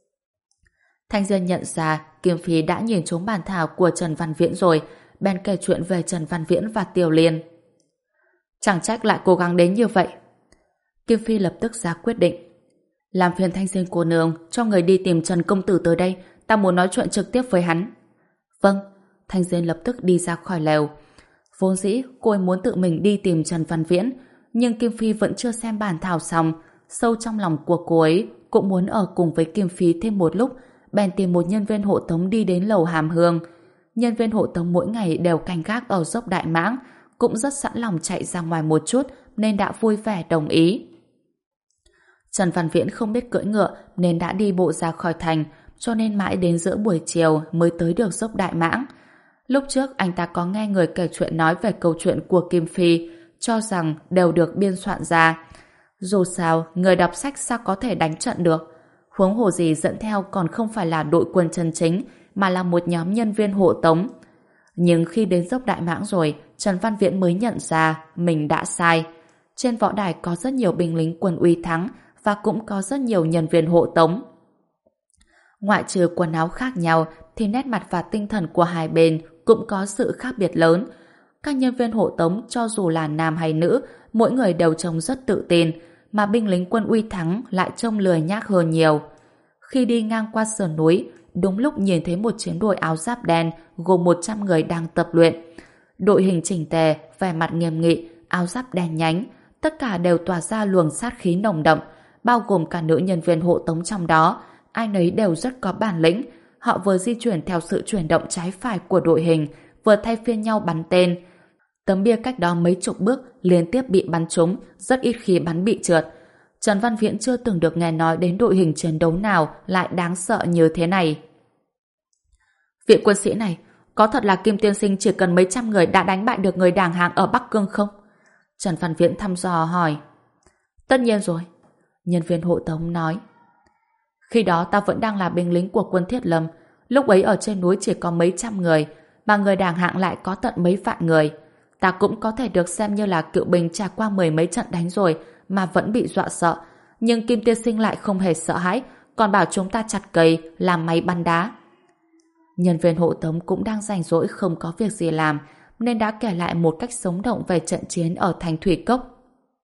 Thanh Diên nhận ra Kim Phi đã nhìn trúng bản thảo của Trần Văn Viễn rồi, bèn kể chuyện về Trần Văn Viễn và Tiểu Liên. Chẳng trách lại cố gắng đến như vậy. Kim Phi lập tức ra quyết định. Làm phiền Thanh Diên cô nương cho người đi tìm Trần công tử tới đây, ta muốn nói chuyện trực tiếp với hắn. Vâng. Thanh Diên lập tức đi ra khỏi lều. Vốn dĩ cô ấy muốn tự mình đi tìm Trần Văn Viễn, nhưng Kim Phi vẫn chưa xem bản thảo xong. Sâu trong lòng của cô ấy cũng muốn ở cùng với Kim Phi thêm một lúc, bèn tìm một nhân viên hộ tống đi đến lầu Hàm Hương. Nhân viên hộ tống mỗi ngày đều canh gác ở dốc Đại Mãng, cũng rất sẵn lòng chạy ra ngoài một chút nên đã vui vẻ đồng ý. Trần Văn Viễn không biết cưỡi ngựa nên đã đi bộ ra khỏi thành, cho nên mãi đến giữa buổi chiều mới tới được dốc Đại Mãng. Lúc trước anh ta có nghe người kể chuyện nói về câu chuyện của Kim Phi, cho rằng đều được biên soạn ra. Dù sao, người đọc sách sao có thể đánh trận được. Huống hồ gì dẫn theo còn không phải là đội quân chân chính, mà là một nhóm nhân viên hộ tống. Nhưng khi đến dốc Đại Mãng rồi, Trần Văn Viễn mới nhận ra mình đã sai. Trên võ đài có rất nhiều binh lính quân uy thắng và cũng có rất nhiều nhân viên hộ tống. Ngoại trừ quần áo khác nhau thì nét mặt và tinh thần của hai bên cũng có sự khác biệt lớn. Các nhân viên hộ tống cho dù là nam hay nữ, mỗi người đều trông rất tự tin, mà binh lính quân uy thắng lại trông lười nhác hơn nhiều. Khi đi ngang qua sườn núi, đúng lúc nhìn thấy một chiến đội áo giáp đen gồm một trăm người đang tập luyện. Đội hình chỉnh tề, vẻ mặt nghiêm nghị, áo giáp đen nhánh, tất cả đều tỏa ra luồng sát khí nồng đậm, bao gồm cả nữ nhân viên hộ tống trong đó. Ai nấy đều rất có bản lĩnh. Họ vừa di chuyển theo sự chuyển động trái phải của đội hình, vừa thay phiên nhau bắn tên. Tấm bia cách đó mấy chục bước liên tiếp bị bắn trúng, rất ít khi bắn bị trượt. Trần Văn Viễn chưa từng được nghe nói đến đội hình chiến đấu nào lại đáng sợ như thế này. Vị quân sĩ này, có thật là Kim tiên sinh chỉ cần mấy trăm người đã đánh bại được người đàng hạng ở Bắc Cương không? Trần Văn Viễn thăm dò hỏi. Tất nhiên rồi, nhân viên hộ tống nói. Khi đó ta vẫn đang là binh lính của quân Thiết Lâm, lúc ấy ở trên núi chỉ có mấy trăm người, mà người đàng hạng lại có tận mấy vạn người. Ta cũng có thể được xem như là cựu binh trải qua mười mấy trận đánh rồi mà vẫn bị dọa sợ, nhưng Kim tiên sinh lại không hề sợ hãi, còn bảo chúng ta chặt cây làm máy bắn đá. Nhân viên hộ tống cũng đang rảnh rỗi không có việc gì làm, nên đã kể lại một cách sống động về trận chiến ở thành Thủy Cốc.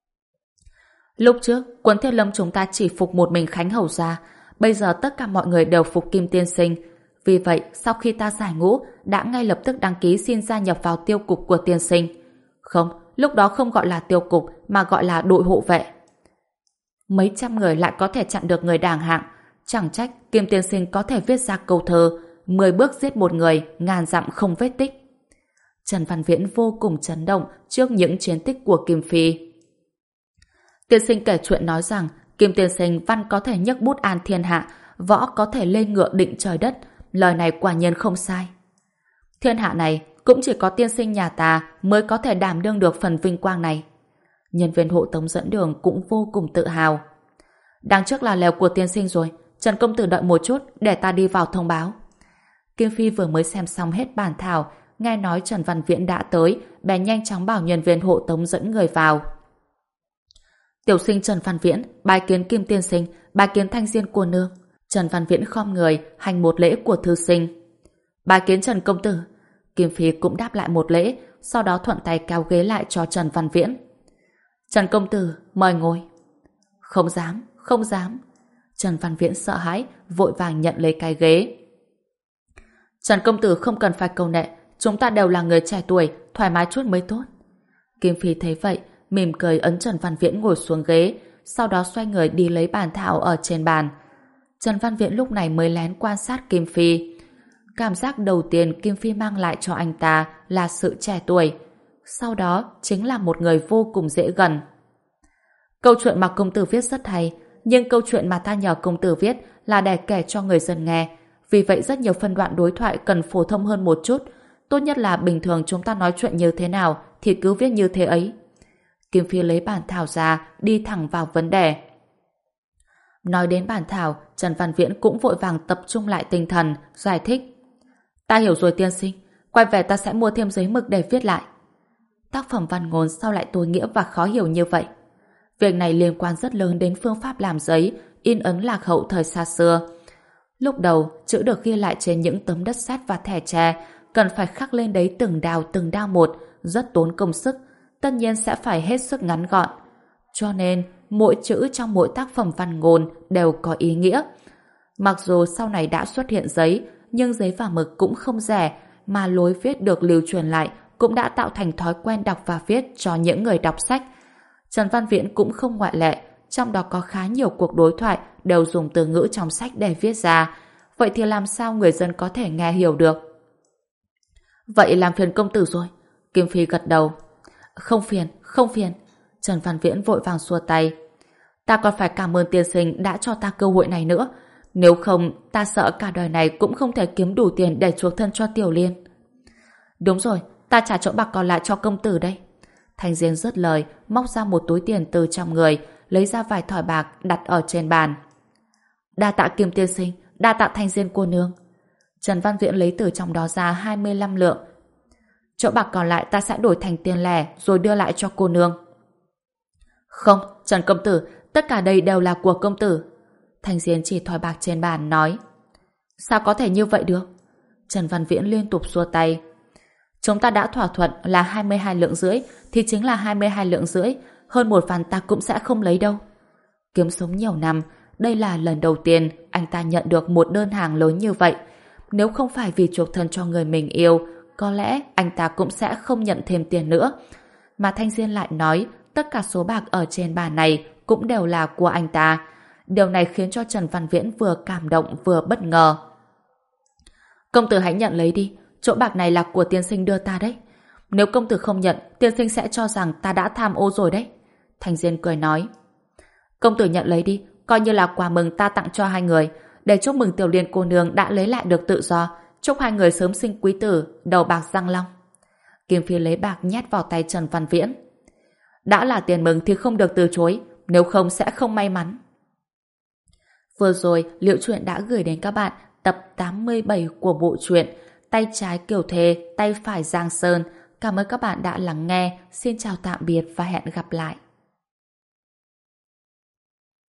Lúc trước, quân Thiết Lâm chúng ta chỉ phục một mình Khánh Hầu gia, bây giờ tất cả mọi người đều phục Kim tiên sinh. Vì vậy, sau khi ta giải ngũ, đã ngay lập tức đăng ký xin gia nhập vào tiêu cục của tiên sinh. Không, lúc đó không gọi là tiêu cục, mà gọi là đội hộ vệ. Mấy trăm người lại có thể chặn được người đàng hạng. Chẳng trách Kim tiên sinh có thể viết ra câu thơ mười bước giết một người, ngàn dặm không vết tích. Trần Văn Viễn vô cùng chấn động trước những chiến tích của Kim Phi. Tiên sinh kể chuyện nói rằng Kim tiên sinh văn có thể nhấc bút an thiên hạ, võ có thể lên ngựa định trời đất. Lời này quả nhiên không sai. Thiên hạ này cũng chỉ có tiên sinh nhà ta mới có thể đảm đương được phần vinh quang này. Nhân viên hộ tống dẫn đường cũng vô cùng tự hào. Đằng trước là lều của tiên sinh rồi, Trần công tử đợi một chút để ta đi vào thông báo. Kim Phi vừa mới xem xong hết bản thảo, nghe nói Trần Văn Viễn đã tới, bèn nhanh chóng bảo nhân viên hộ tống dẫn người vào. Tiểu sinh Trần Văn Viễn, bái kiến Kim tiên sinh, bái kiến Thanh Diên cô nương. Trần Văn Viễn khom người, hành một lễ của thư sinh. Bái kiến Trần công tử. Kim Phi cũng đáp lại một lễ, sau đó thuận tay kéo ghế lại cho Trần Văn Viễn. Trần công tử, mời ngồi. Không dám, không dám. Trần Văn Viễn sợ hãi, vội vàng nhận lấy cái ghế. Trần công tử không cần phải cầu nệ, chúng ta đều là người trẻ tuổi, thoải mái chút mới tốt. Kim Phi thấy vậy, mỉm cười ấn Trần Văn Viễn ngồi xuống ghế, sau đó xoay người đi lấy bản thảo ở trên bàn. Trần Văn Viễn lúc này mới lén quan sát Kim Phi. Cảm giác đầu tiên Kim Phi mang lại cho anh ta là sự trẻ tuổi, sau đó chính là một người vô cùng dễ gần. Câu chuyện mà công tử viết rất hay, nhưng câu chuyện mà ta nhờ công tử viết là để kể cho người dân nghe, vì vậy rất nhiều phân đoạn đối thoại cần phổ thông hơn một chút. Tốt nhất là bình thường chúng ta nói chuyện như thế nào thì cứ viết như thế ấy. Kim Phi lấy bản thảo ra, đi thẳng vào vấn đề. Nói đến bản thảo, Trần Văn Viễn cũng vội vàng tập trung lại tinh thần, giải thích. Ta hiểu rồi tiên sinh, quay về ta sẽ mua thêm giấy mực để viết lại. Tác phẩm văn ngôn sao lại tối nghĩa và khó hiểu như vậy? Việc này liên quan rất lớn đến phương pháp làm giấy, in ấn lạc hậu thời xa xưa. Lúc đầu, chữ được ghi lại trên những tấm đất sét và thẻ tre, cần phải khắc lên đấy từng đào từng đao một, rất tốn công sức, tất nhiên sẽ phải hết sức ngắn gọn. Cho nên, mỗi chữ trong mỗi tác phẩm văn ngôn đều có ý nghĩa. Mặc dù sau này đã xuất hiện giấy, nhưng giấy và mực cũng không rẻ, mà lối viết được lưu truyền lại cũng đã tạo thành thói quen đọc và viết cho những người đọc sách. Trần Văn Viễn cũng không ngoại lệ, trong đó có khá nhiều cuộc đối thoại đều dùng từ ngữ trong sách để viết ra. Vậy thì làm sao người dân có thể nghe hiểu được? Vậy làm phiền công tử rồi. Kim Phi gật đầu. Không phiền, không phiền. Trần Văn Viễn vội vàng xua tay. Ta còn phải cảm ơn tiên sinh đã cho ta cơ hội này nữa. Nếu không, ta sợ cả đời này cũng không thể kiếm đủ tiền để chuộc thân cho Tiểu Liên. Đúng rồi, ta trả chỗ bạc còn lại cho công tử đây. Thanh Diên dứt lời, móc ra một túi tiền từ trong người, lấy ra vài thỏi bạc đặt ở trên bàn. Đa tạ Kim tiên sinh, đa tạ Thanh Diên cô nương. Trần Văn Viễn lấy từ trong đó ra hai mươi lăm lượng. Chỗ bạc còn lại ta sẽ đổi thành tiền lẻ rồi đưa lại cho cô nương. Không, Trần công tử, tất cả đây đều là của công tử. Thanh Diên chỉ thỏi bạc trên bàn nói. Sao có thể như vậy được? Trần Văn Viễn liên tục xua tay. Chúng ta đã thỏa thuận là hai mươi hai lượng rưỡi thì chính là hai mươi hai lượng rưỡi, hơn một phần ta cũng sẽ không lấy đâu. Kiếm sống nhiều năm, đây là lần đầu tiên anh ta nhận được một đơn hàng lớn như vậy. Nếu không phải vì chuộc thân cho người mình yêu, có lẽ anh ta cũng sẽ không nhận thêm tiền nữa. Mà Thanh Diên lại nói tất cả số bạc ở trên bàn này cũng đều là của anh ta. Điều này khiến cho Trần Văn Viễn vừa cảm động vừa bất ngờ. Công tử hãy nhận lấy đi, chỗ bạc này là của tiên sinh đưa ta đấy. Nếu công tử không nhận, tiên sinh sẽ cho rằng ta đã tham ô rồi đấy. Thanh Diên cười nói. Công tử nhận lấy đi, coi như là quà mừng ta tặng cho hai người, để chúc mừng Tiểu Liên cô nương đã lấy lại được tự do, chúc hai người sớm sinh quý tử, đầu bạc răng long. Kim Phi lấy bạc nhét vào tay Trần Văn Viễn. Đã là tiền mừng thì không được từ chối, nếu không sẽ không may mắn. Vừa rồi, Liễu Chuyện đã gửi đến các bạn tập tám mươi bảy của bộ truyện Tay trái Kiều Thề, tay phải Giang Sơn. Cảm ơn các bạn đã lắng nghe. Xin chào tạm biệt và hẹn gặp lại.